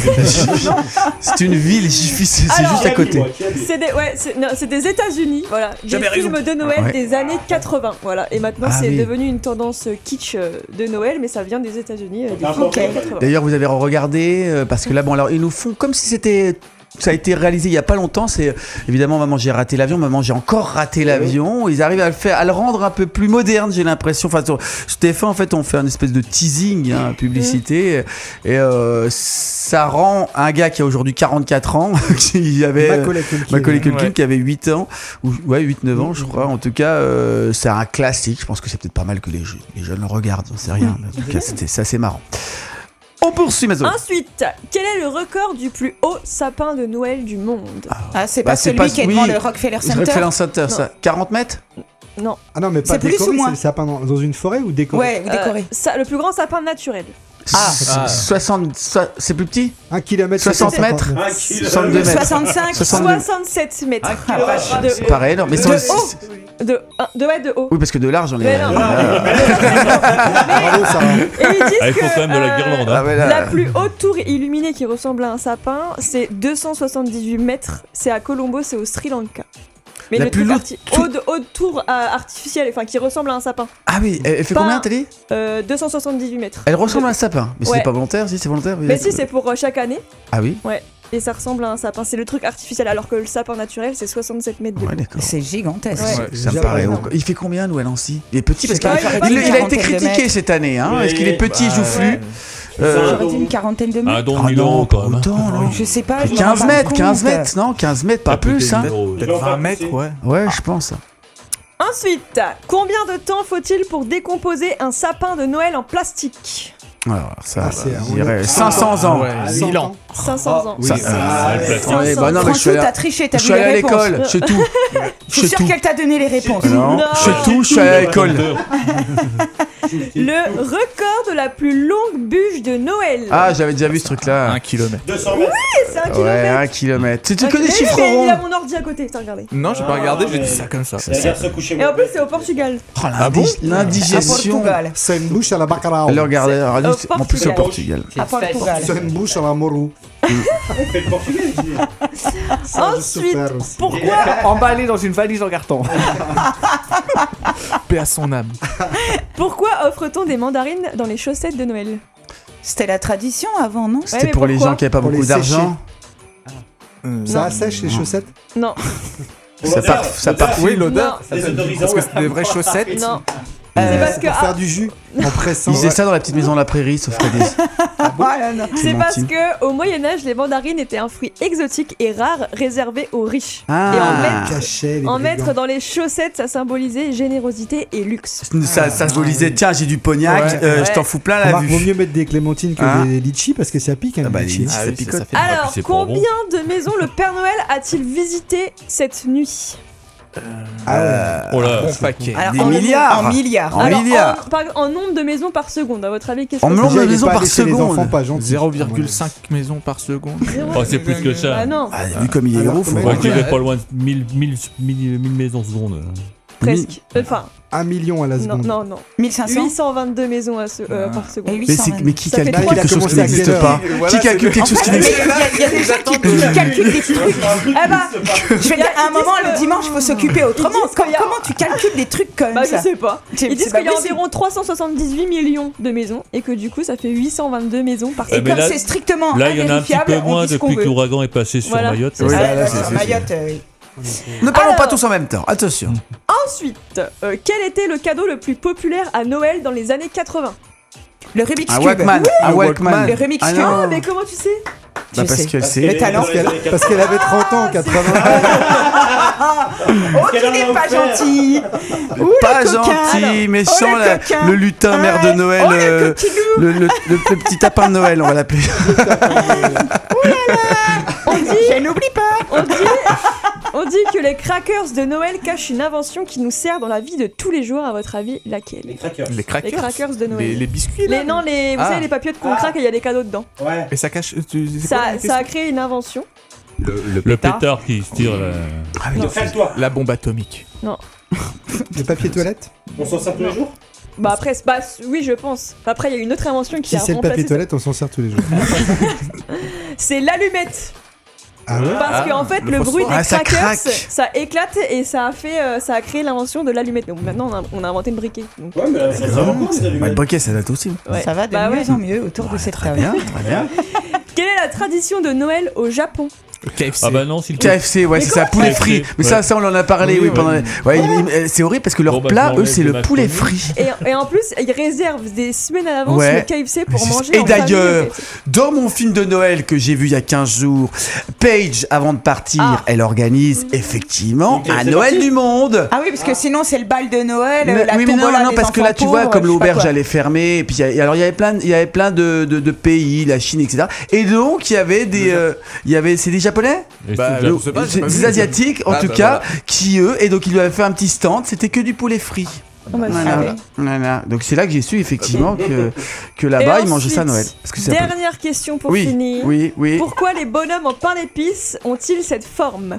C'est une ville, Jiffy, c'est juste à côté. C'est des États-Unis, voilà. Des films de Noël des années 80, voilà. Et maintenant, c'est devenu une tendance kitsch de Noël, mais ça vient des États-Unis, des films 80. D'ailleurs, vous avez regardé parce que là, bon, alors ils nous font comme si c'était. Ça a été réalisé il y a pas longtemps. C'est évidemment Maman j'ai raté l'avion, Maman j'ai encore raté l'avion. Ils arrivent à le rendre un peu plus moderne, j'ai l'impression. Enfin, sur TF1 en fait, on fait un espèce de teasing, publicité, et ça rend un gars qui a aujourd'hui 44 ans, qui avait Macaulay Culkin qui avait 8 ans ou 8-9 ans, je crois. En tout cas, c'est un classique. Je pense que c'est peut-être pas mal que les jeunes le regardent. J'en sais rien. Mais en tout cas, c'est assez marrant. On poursuit, Mazo. Ensuite, quel est le record du plus haut sapin de Noël du monde? C'est pas celui qui est devant le Rockefeller Center. Rockefeller Center, ça. 40 mètres? Non. Ah non, mais pas décoré, c'est le sapin dans une forêt ou décoré? Ouais, décoré. Le plus grand sapin naturel. 60, c'est plus petit? 1 km 60 mètres? 62 mètres? 65, 67 mètres. C'est pareil, non, mais de haut. Oui, parce que de large, on est. Et ils disent il faut quand même de la guirlande. La plus haute tour illuminée qui ressemble à un sapin, c'est 278 mètres. C'est à Colombo, c'est au Sri Lanka. Mais le plus haute tour artificielle, enfin qui ressemble à un sapin. Ah oui, elle fait combien, t'as dit? 278 mètres. Elle ressemble à un sapin, mais c'est pas volontaire, si c'est volontaire. Mais si, c'est pour chaque année. Ah oui. Ouais. Et ça ressemble à un sapin, c'est le truc artificiel, alors que le sapin naturel c'est 67 mètres de haut. C'est gigantesque. Ça me paraît. Il fait combien, Noël Nancy? Il est petit parce qu'il a été critiqué cette année. Est-ce qu'il est petit, joufflu? J'aurais dit une quarantaine de mètres. Donc non, quand même. Autant, non. Je sais pas. 15 mètres, non, 15 mètres, pas plus. Peut-être 20 mètres, ouais. Ouais, je pense. Ensuite, combien de temps faut-il pour décomposer un sapin de Noël en plastique? Alors ça, je dirais 500 ans. 1000 ans. 500 ans. Oui, Franchement, t'as triché, t'as vu les réponses. Je suis allé à l'école, c'est tout. Je suis sûr qu'elle t'a donné les réponses. Non, je suis allé à l'école. Le record de la plus longue bûche de Noël. Ah, j'avais déjà vu ce truc-là. 1 kilomètre. 200 mètres. Oui, c'est 1 kilomètre. Ouais, 1 kilomètre. Tu que des chiffres ronds. Il a mon ordi à côté, t'as regardé? Non, j'ai pas regardé, j'ai dit ça comme ça. Et en plus, c'est au Portugal. L'indigestion. C'est une bouche à la bacalao. Elle regardait. En plus, c'est au Portugal. C'est une bouche à la morue. Ensuite, pourquoi emballé dans une valise en carton? Paix à son âme. Pourquoi offre-t-on des mandarines dans les chaussettes de Noël? C'était la tradition avant, non? C'était pour les gens qui n'avaient pas beaucoup d'argent. Ça assèche les chaussettes? Non. Ça parfume. Oui, l'odeur. Parce que c'est des vraies chaussettes. Non. C'est parce que faire du jus en pressant. Ils faisaient ça dans la petite maison de la prairie, sauf que c'est parce que au Moyen-Âge, les mandarines étaient un fruit exotique et rare réservé aux riches. Et en mettre dans les chaussettes, ça symbolisait générosité et luxe. Ça symbolisait, tiens, j'ai du cognac, je t'en fous plein la vue. Vaut mieux mettre des clémentines que des litchis parce que ça pique. Les litchis, ça picote. Alors, combien de maisons le Père Noël a-t-il visité cette nuit? Bon paquet. Alors, des milliards. En milliards. En nombre de maisons par seconde, à votre avis, qu'est-ce que c'est? En nombre de maisons par seconde. 0,5 maisons par seconde. C'est plus que ça. Ah non. Vu comme il est gros, faut qu'il est pas loin de 1000 maisons secondes. Presque. Enfin. 1 million à la seconde. Non. 1500 822 maisons par seconde. Mais qui calcule quelque chose qui n'existe pas? Qui calcule quelque chose qui n'existe pas? Il y a des gens qui calculent des trucs. Je veux dire, à un moment, le dimanche, il faut s'occuper autrement. Comment tu calcules des trucs comme ça? Je sais pas. Ils disent qu'il y a environ 378 millions de maisons et que du coup, ça fait 822 maisons par seconde. Et comme c'est strictement là, il y en a un petit peu moins depuis que l'ouragan est passé sur Mayotte. Mayotte. Ne parlons pas tous en même temps, attention. Ensuite, quel était le cadeau le plus populaire à Noël dans les années 80? Le Rubik's Cube. Un Walkman. Le Rubik's Cube. Ah, mais comment tu sais? Parce qu'elle sait. Le talent. Parce qu'elle avait 30 ans en 80. Oh, tu n'es pas gentil. Pas gentil, méchant, le lutin mère de Noël. Le petit tapin de Noël, on va l'appeler. Je n'oublie pas. On dit que les crackers de Noël cachent une invention qui nous sert dans la vie de tous les jours. À votre avis, laquelle? Les crackers de Noël. Les biscuits là. Vous savez, les papillotes qu'on craque et il y a des cadeaux dedans. Ouais. Et ça cache. Ça a créé une invention. Le pétard qui se tire. La bombe atomique. Non. Le papier toilette. On s'en sert tous les jours? Bah après, oui, je pense. Après, il y a une autre invention qui a remplacé. Si c'est le papier toilette, on s'en sert tous les jours. C'est l'allumette. Ah ouais? Parce qu'en fait, le bruit des crackers, ça éclate et ça a créé l'invention de l'allumette. Donc maintenant, on a inventé le briquet. Donc... Ouais, mais ça le briquet, ça date aussi. Ouais. Ça va de mieux en mieux autour de cette table. Très bien. Quelle est la tradition de Noël au Japon? KFC. Ah bah non, c'est le KFC, ouais, c'est ça, poulet frit. Mais ça, on en a parlé, oui. Pendant... c'est horrible parce que leur plat, eux, c'est le poulet frit. Et en plus, ils réservent des semaines à l'avance le KFC pour manger. Et d'ailleurs, dans mon film de Noël que j'ai vu il y a 15 jours, Paige, avant de partir, elle organise effectivement un Noël du monde. Ah oui, parce que sinon, c'est le bal de Noël. Non, parce que là, tu vois, comme l'auberge allait fermer, et puis alors il y avait plein de pays, la Chine, etc. Et donc, il y avait c'est des Japonais, des Asiatiques en tout cas, qui eux, et donc ils lui avaient fait un petit stand, c'était que du poulet frit. Voilà. Donc c'est là que j'ai su effectivement que là-bas ils mangeaient ça à Noël. Parce que dernière question pour finir. Oui. Pourquoi les bonhommes en pain d'épices ont-ils cette forme?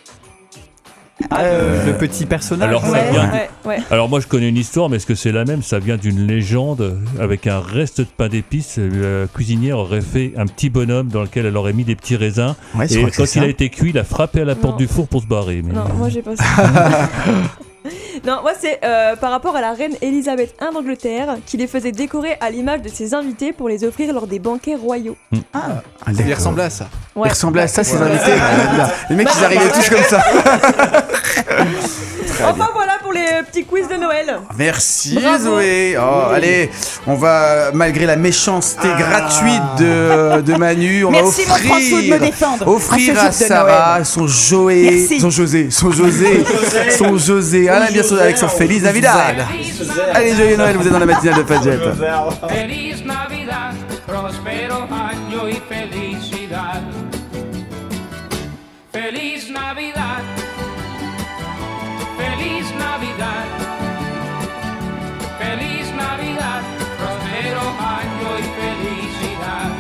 Le petit personnage. Alors moi je connais une histoire, mais est-ce que c'est la même? Ça vient d'une légende avec un reste de pain d'épices. La cuisinière aurait fait un petit bonhomme dans lequel elle aurait mis des petits raisins. Et quand il a été cuit, il a frappé à la porte du four pour se barrer. Mais... Non, moi j'ai pas ça. Non, moi c'est par rapport à la reine Elisabeth I d'Angleterre qui les faisait décorer à l'image de ses invités pour les offrir lors des banquets royaux. Il ressemblait à ça. Il ressemblait à ça, ses invités. Les mecs, ils arrivaient tous comme ça. Enfin voilà pour les petits quiz de Noël. Merci Zoé. Allez, on va, malgré la méchanceté gratuite de Manu, on va offrir à Sarah son José, Alain, bien sûr, avec son Feliz Navidad. Allez, joyeux Noël, vous êtes dans la matinale de Fadjet. Feliz Navidad, prospero año y felicidad. Feliz Navidad, Feliz Navidad, Feliz Navidad, prospero año y felicidad.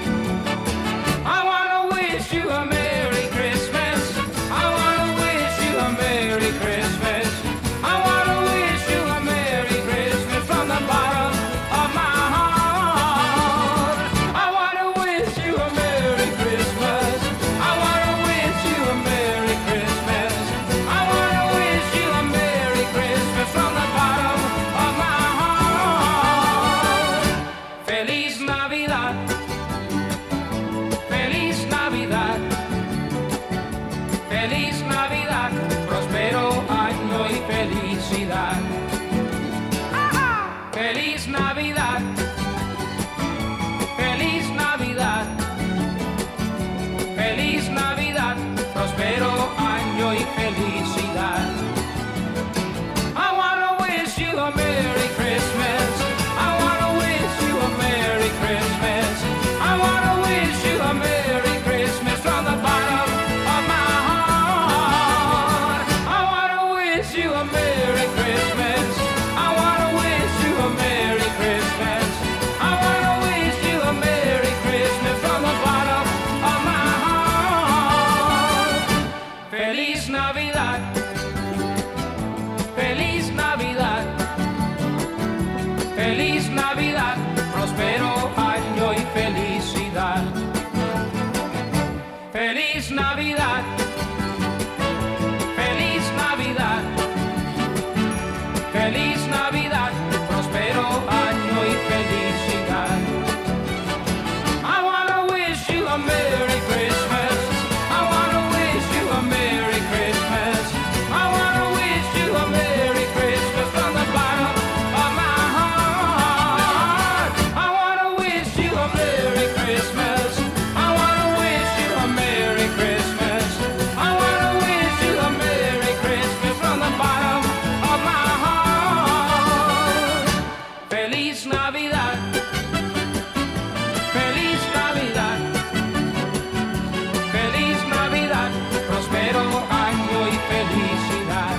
I wanna wish you a Merry Christmas. I wanna wish you a Merry Christmas. I wanna wish you a Merry Christmas from the bottom of my heart. I wanna wish you a Merry Christmas. I wanna wish you a Merry Christmas. I wanna wish you a Merry Christmas from the bottom of my heart. Feliz Navidad. Feliz Navidad. Feliz Navidad. Prospero año y felicidad. Feliz Navidad. Feliz Navidad. Feliz Navidad. Prospero año y felicidad. I wanna wish you a Merry Christmas. I wanna wish you a Merry Christmas. I wanna wish you a Merry Christmas from the bottom of my heart. I wanna wish you a Merry Christmas. I wanna wish you a Merry Christmas. I wanna wish you a Merry Christmas from the bottom of my heart. Feliz Navidad.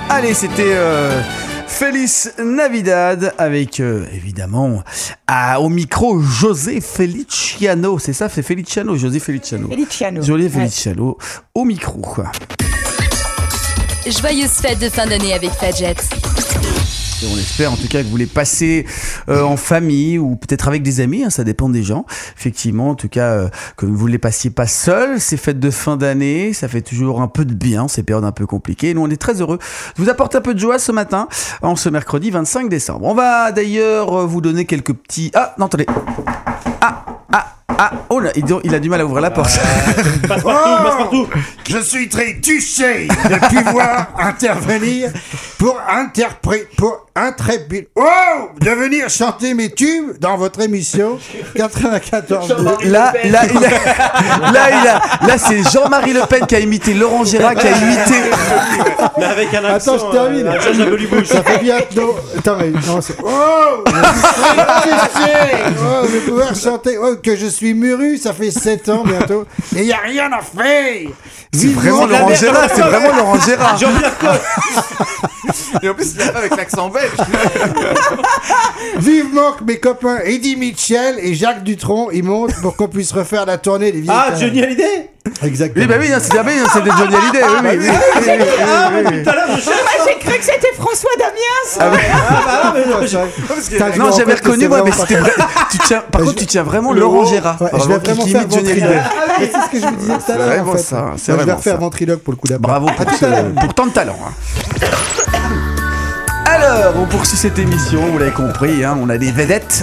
Allez, c'était Feliz Navidad avec évidemment au micro José Feliciano. C'est ça, c'est Feliciano, José Feliciano. José Feliciano au micro. Joyeuses fêtes de fin d'année avec Fadjet. Et on espère en tout cas que vous les passez en famille ou peut-être avec des amis, hein, ça dépend des gens. Effectivement, en tout cas, que vous ne les passiez pas seuls, ces fêtes de fin d'année, ça fait toujours un peu de bien, ces périodes un peu compliquées. Et nous, on est très heureux de vous apporter un peu de joie ce matin, en ce mercredi 25 décembre. On va d'ailleurs vous donner quelques petits... Ah, non, attendez. Oh là, il a du mal à ouvrir la porte. Passe partout. Je suis très touché de pouvoir intervenir pour de venir chanter mes tubes dans votre émission 94. Là, c'est Jean-Marie Le Pen qui a imité Laurent Gérard qui a imité. Mais avec un accent. Attends, je termine. Ça fait bien. Attends, mais non, c'est. Je vais pouvoir chanter. Que je suis mûru, ça fait 7 ans bientôt. Et il n'y a rien à faire. C'est vraiment Laurent Gérard, c'est vraiment Laurent Gérard. Jean-Pierre Coff. Et en plus, il a fait avec l'accent belge. Vivement que mes copains Eddie Mitchell et Jacques Dutronc ils montent pour qu'on puisse refaire la tournée des vieilles. Ah, Johnny Hallyday. Exactement. Oui, bah oui, c'est bien, c'est de Johnny Hallyday. Oui. J'ai cru que c'était François Damiens. Non, j'avais reconnu moi, mais c'était vrai. Par contre, tu tiens vraiment Laurent Gérard. Je vais vraiment faire Johnny Hallyday. C'est ce que je vous disais tout à l'heure. En fait. Je vais refaire ventriloque pour le coup d'après. Bravo pour tant de talent. Alors, on poursuit cette émission, vous l'avez compris, hein, on a des vedettes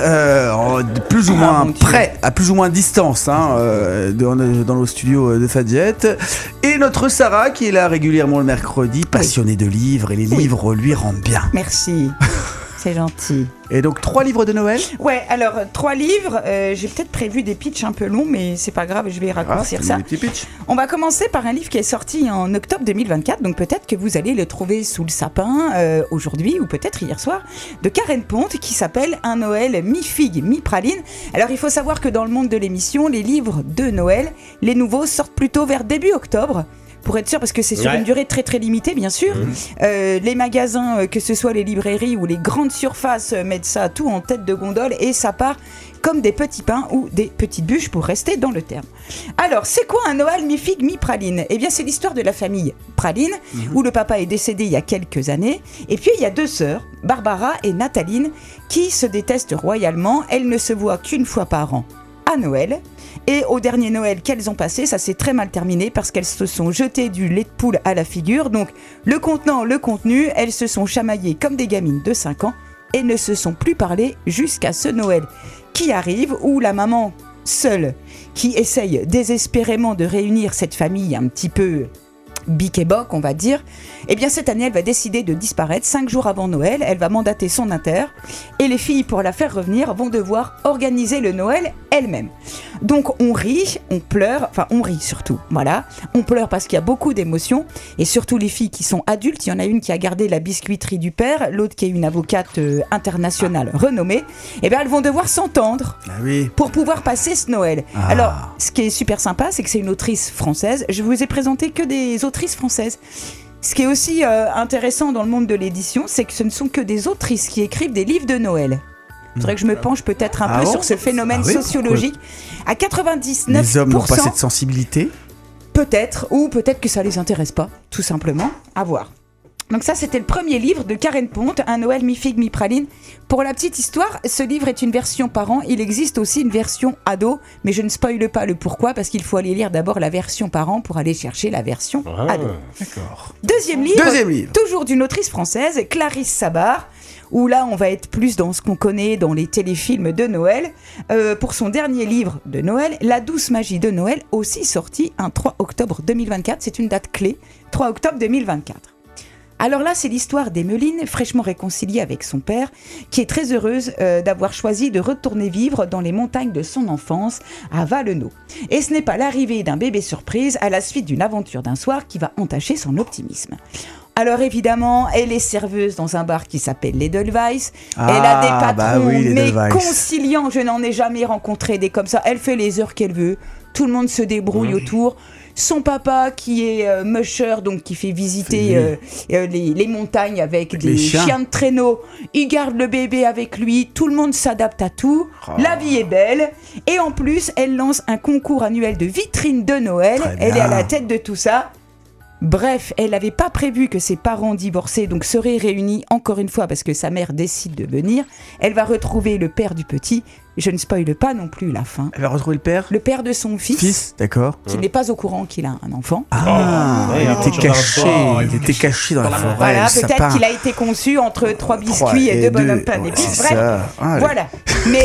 plus ou moins près, à plus ou moins distance dans nos studios de Fadjet. Et notre Sarah qui est là régulièrement le mercredi, passionnée de livres, et les livres lui rendent bien. Merci. C'est gentil. Et donc 3 livres de Noël ? Ouais, alors 3 livres. J'ai peut-être prévu des pitchs un peu longs, mais c'est pas grave, je vais raccourcir ça. On va commencer par un livre qui est sorti en octobre 2024, donc peut-être que vous allez le trouver sous le sapin aujourd'hui ou peut-être hier soir, de Karen Ponte, qui s'appelle Un Noël mi-figue, mi-praline. Alors il faut savoir que dans le monde de l'émission, les livres de Noël, les nouveaux sortent plutôt vers début octobre. Pour être sûr, parce que c'est sur une durée très très limitée, bien sûr. Les magasins, que ce soit les librairies ou les grandes surfaces, mettent ça tout en tête de gondole et ça part comme des petits pains ou des petites bûches pour rester dans le terme. Alors, c'est quoi un Noël mi-figue, mi-praline ? Eh bien, c'est l'histoire de la famille Praline, où le papa est décédé il y a quelques années. Et puis, il y a 2 sœurs, Barbara et Nathaline, qui se détestent royalement. Elles ne se voient qu'une fois par an à Noël. Et au dernier Noël qu'elles ont passé, ça s'est très mal terminé parce qu'elles se sont jetées du lait de poule à la figure. Donc, le contenant, le contenu, elles se sont chamaillées comme des gamines de 5 ans et ne se sont plus parlé jusqu'à ce Noël qui arrive où la maman seule, qui essaye désespérément de réunir cette famille un petit peu bic et boc, on va dire, eh bien cette année elle va décider de disparaître 5 jours avant Noël. Elle va mandater son inter et les filles, pour la faire revenir, vont devoir organiser le Noël elles-mêmes. Donc on rit, on pleure, enfin on rit surtout, voilà, on pleure parce qu'il y a beaucoup d'émotions et surtout les filles qui sont adultes. Il y en a une qui a gardé la biscuiterie du père, l'autre qui est une avocate internationale renommée. Eh bien elles vont devoir s'entendre pour pouvoir passer ce Noël. Alors ce qui est super sympa, c'est que c'est une autrice française. Je vous ai présenté que des autrices françaises. Ce qui est aussi intéressant dans le monde de l'édition, c'est que ce ne sont que des autrices qui écrivent des livres de Noël. Il faudrait que je me penche peut-être un peu sur ce phénomène sociologique. À 99%... Les hommes n'ont pas cette sensibilité ? Peut-être, ou peut-être que ça les intéresse pas, tout simplement. À voir. Donc ça, c'était le premier livre de Karen Ponte, Un Noël mi-figue, mi-praline. Pour la petite histoire, ce livre est une version parent. Il existe aussi une version ado, mais je ne spoile pas le pourquoi, parce qu'il faut aller lire d'abord la version parent pour aller chercher la version ado. D'accord. Deuxième livre, toujours d'une autrice française, Clarisse Sabar, où là, on va être plus dans ce qu'on connaît dans les téléfilms de Noël. Pour son dernier livre de Noël, La douce magie de Noël, aussi sorti un 3 octobre 2024. C'est une date clé, 3 octobre 2024. Alors là, c'est l'histoire d'Emmeline, fraîchement réconciliée avec son père, qui est très heureuse d'avoir choisi de retourner vivre dans les montagnes de son enfance, à Valenod. Et ce n'est pas l'arrivée d'un bébé surprise à la suite d'une aventure d'un soir qui va entacher son optimisme. Alors évidemment, elle est serveuse dans un bar qui s'appelle l'Edelweiss. Elle a des patrons, mais conciliants. Je n'en ai jamais rencontré des comme ça. Elle fait les heures qu'elle veut. Tout le monde se débrouille autour. son papa qui est musher, donc qui fait visiter les montagnes avec des chiens de traîneau. Il garde le bébé avec lui, tout le monde s'adapte à tout, la vie est belle, et en plus elle lance un concours annuel de vitrine de Noël, elle est à la tête de tout ça. Bref, elle n'avait pas prévu que ses parents divorcés donc seraient réunis encore une fois parce que sa mère décide de venir. Elle va retrouver le père du petit. Je ne spoile pas non plus la fin. Elle va retrouver le père ? Le père de son fils. D'accord. Qui n'est pas au courant qu'il a un enfant. Il était caché dans la forêt. Voilà, peut-être qu'il a été conçu entre 3 biscuits et 2 bonhommes pain d'épices. Bref, voilà. Mais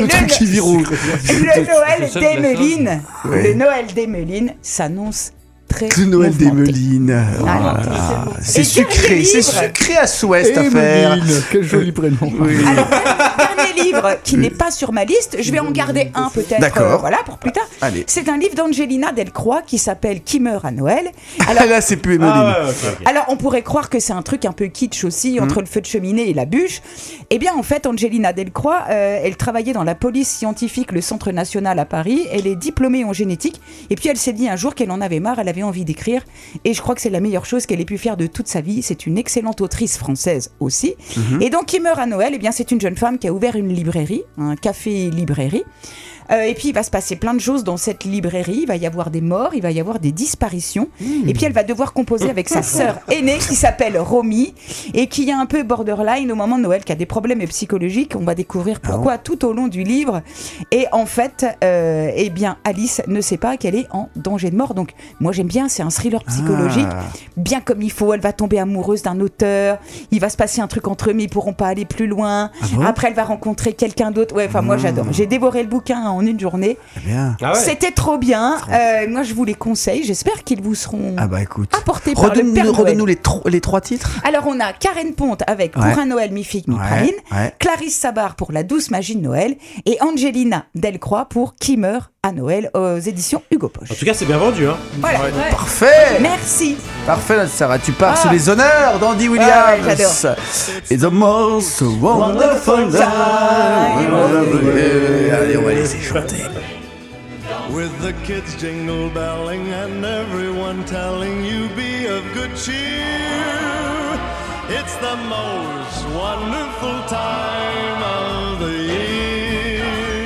le Noël d'Emeline s'annonce très le Noël d'Emeline. C'est sucré à souhait cette affaire. Quel joli prénom. Oui. Alors, dernier livre qui n'est pas sur ma liste, je vais en garder un peut-être pour plus tard. Allez. C'est un livre d'Angelina Delcroix qui s'appelle Qui meurt à Noël. Alors, là, c'est plus Emeline. Alors, on pourrait croire que c'est un truc un peu kitsch aussi, entre le feu de cheminée et la bûche. Eh bien, en fait, Angelina Delcroix, elle travaillait dans la police scientifique, le Centre national à Paris. Elle est diplômée en génétique. Et puis, elle s'est dit un jour qu'elle en avait marre, elle avait envie d'écrire. Et je crois que c'est la meilleure chose qu'elle ait pu faire de toute sa vie. C'est une excellente autrice française aussi. Et donc, Qui meurt à Noël, eh bien, c'est une jeune femme qui a ouvert une librairie, un café-librairie. Et puis il va se passer plein de choses dans cette librairie. Il va y avoir des morts, il va y avoir des disparitions. Et puis elle va devoir composer avec sa sœur aînée qui s'appelle Romy et qui est un peu borderline au moment de Noël, qui a des problèmes psychologiques. On va découvrir pourquoi tout au long du livre. Et en fait, eh bien Alice ne sait pas qu'elle est en danger de mort. Donc moi j'aime bien, c'est un thriller psychologique, bien comme il faut. Elle va tomber amoureuse d'un auteur. Il va se passer un truc entre eux, mais ils pourront pas aller plus loin. Après elle va rencontrer quelqu'un d'autre. Ouais, enfin moi j'adore. J'ai dévoré le bouquin en une journée. C'était trop bien. Moi, je vous les conseille. J'espère qu'ils vous seront apportés par le Père Noël. Redonne-nous les 3 titres. Alors, on a Karen Ponte avec Pour un Noël mi-figue, mi-praline, Clarisse Sabar pour La douce magie de Noël et Angelina Delcroix pour Qui meurt à Noël aux éditions Hugo Poche. En tout cas, c'est bien vendu. Hein. Voilà. Parfait. Merci. Parfait, Sarah. Tu pars sur les honneurs d'Andy Williams. J'adore. It's the most wonderful time. Allez, on va laisser chanter. With the kids jingle belling and everyone telling you be of good cheer. It's the most wonderful time of the year.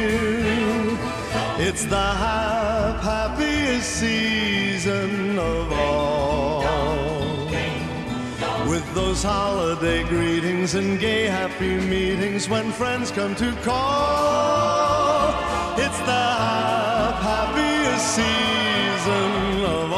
It's the happiest season of all. With those holiday greetings and gay happy meetings when friends come to call. It's the happiest season of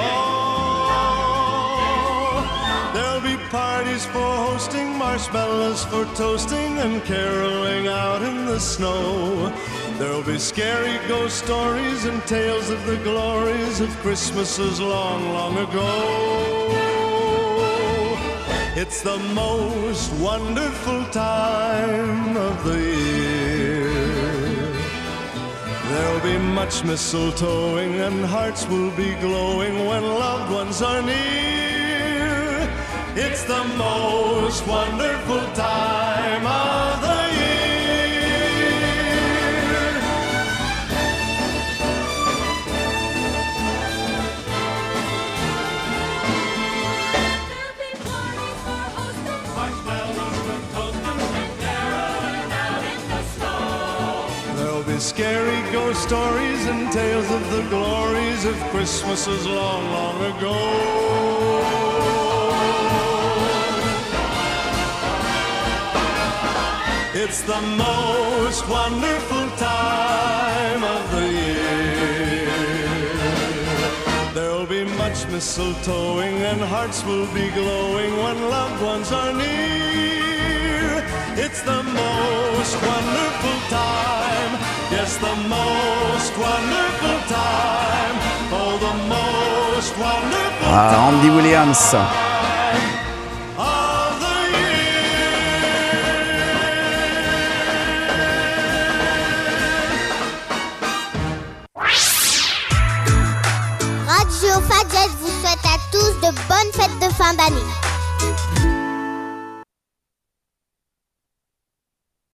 all. There'll be parties for hosting, marshmallows for toasting, and caroling out in the snow. There'll be scary ghost stories and tales of the glories of Christmases long, long ago. It's the most wonderful time of the year. There'll be much mistletoeing and hearts will be glowing when loved ones are near. It's the most wonderful time of the year. Scary ghost stories and tales of the glories of Christmases long, long ago. It's the most wonderful time of the year. There'll be much mistletoeing and hearts will be glowing when loved ones are near. It's the most wonderful time. Yes, the most wonderful time. Oh, the most wonderful time. Andy Williams. Radio Fadjet vous souhaite à tous de bonnes fêtes de fin d'année.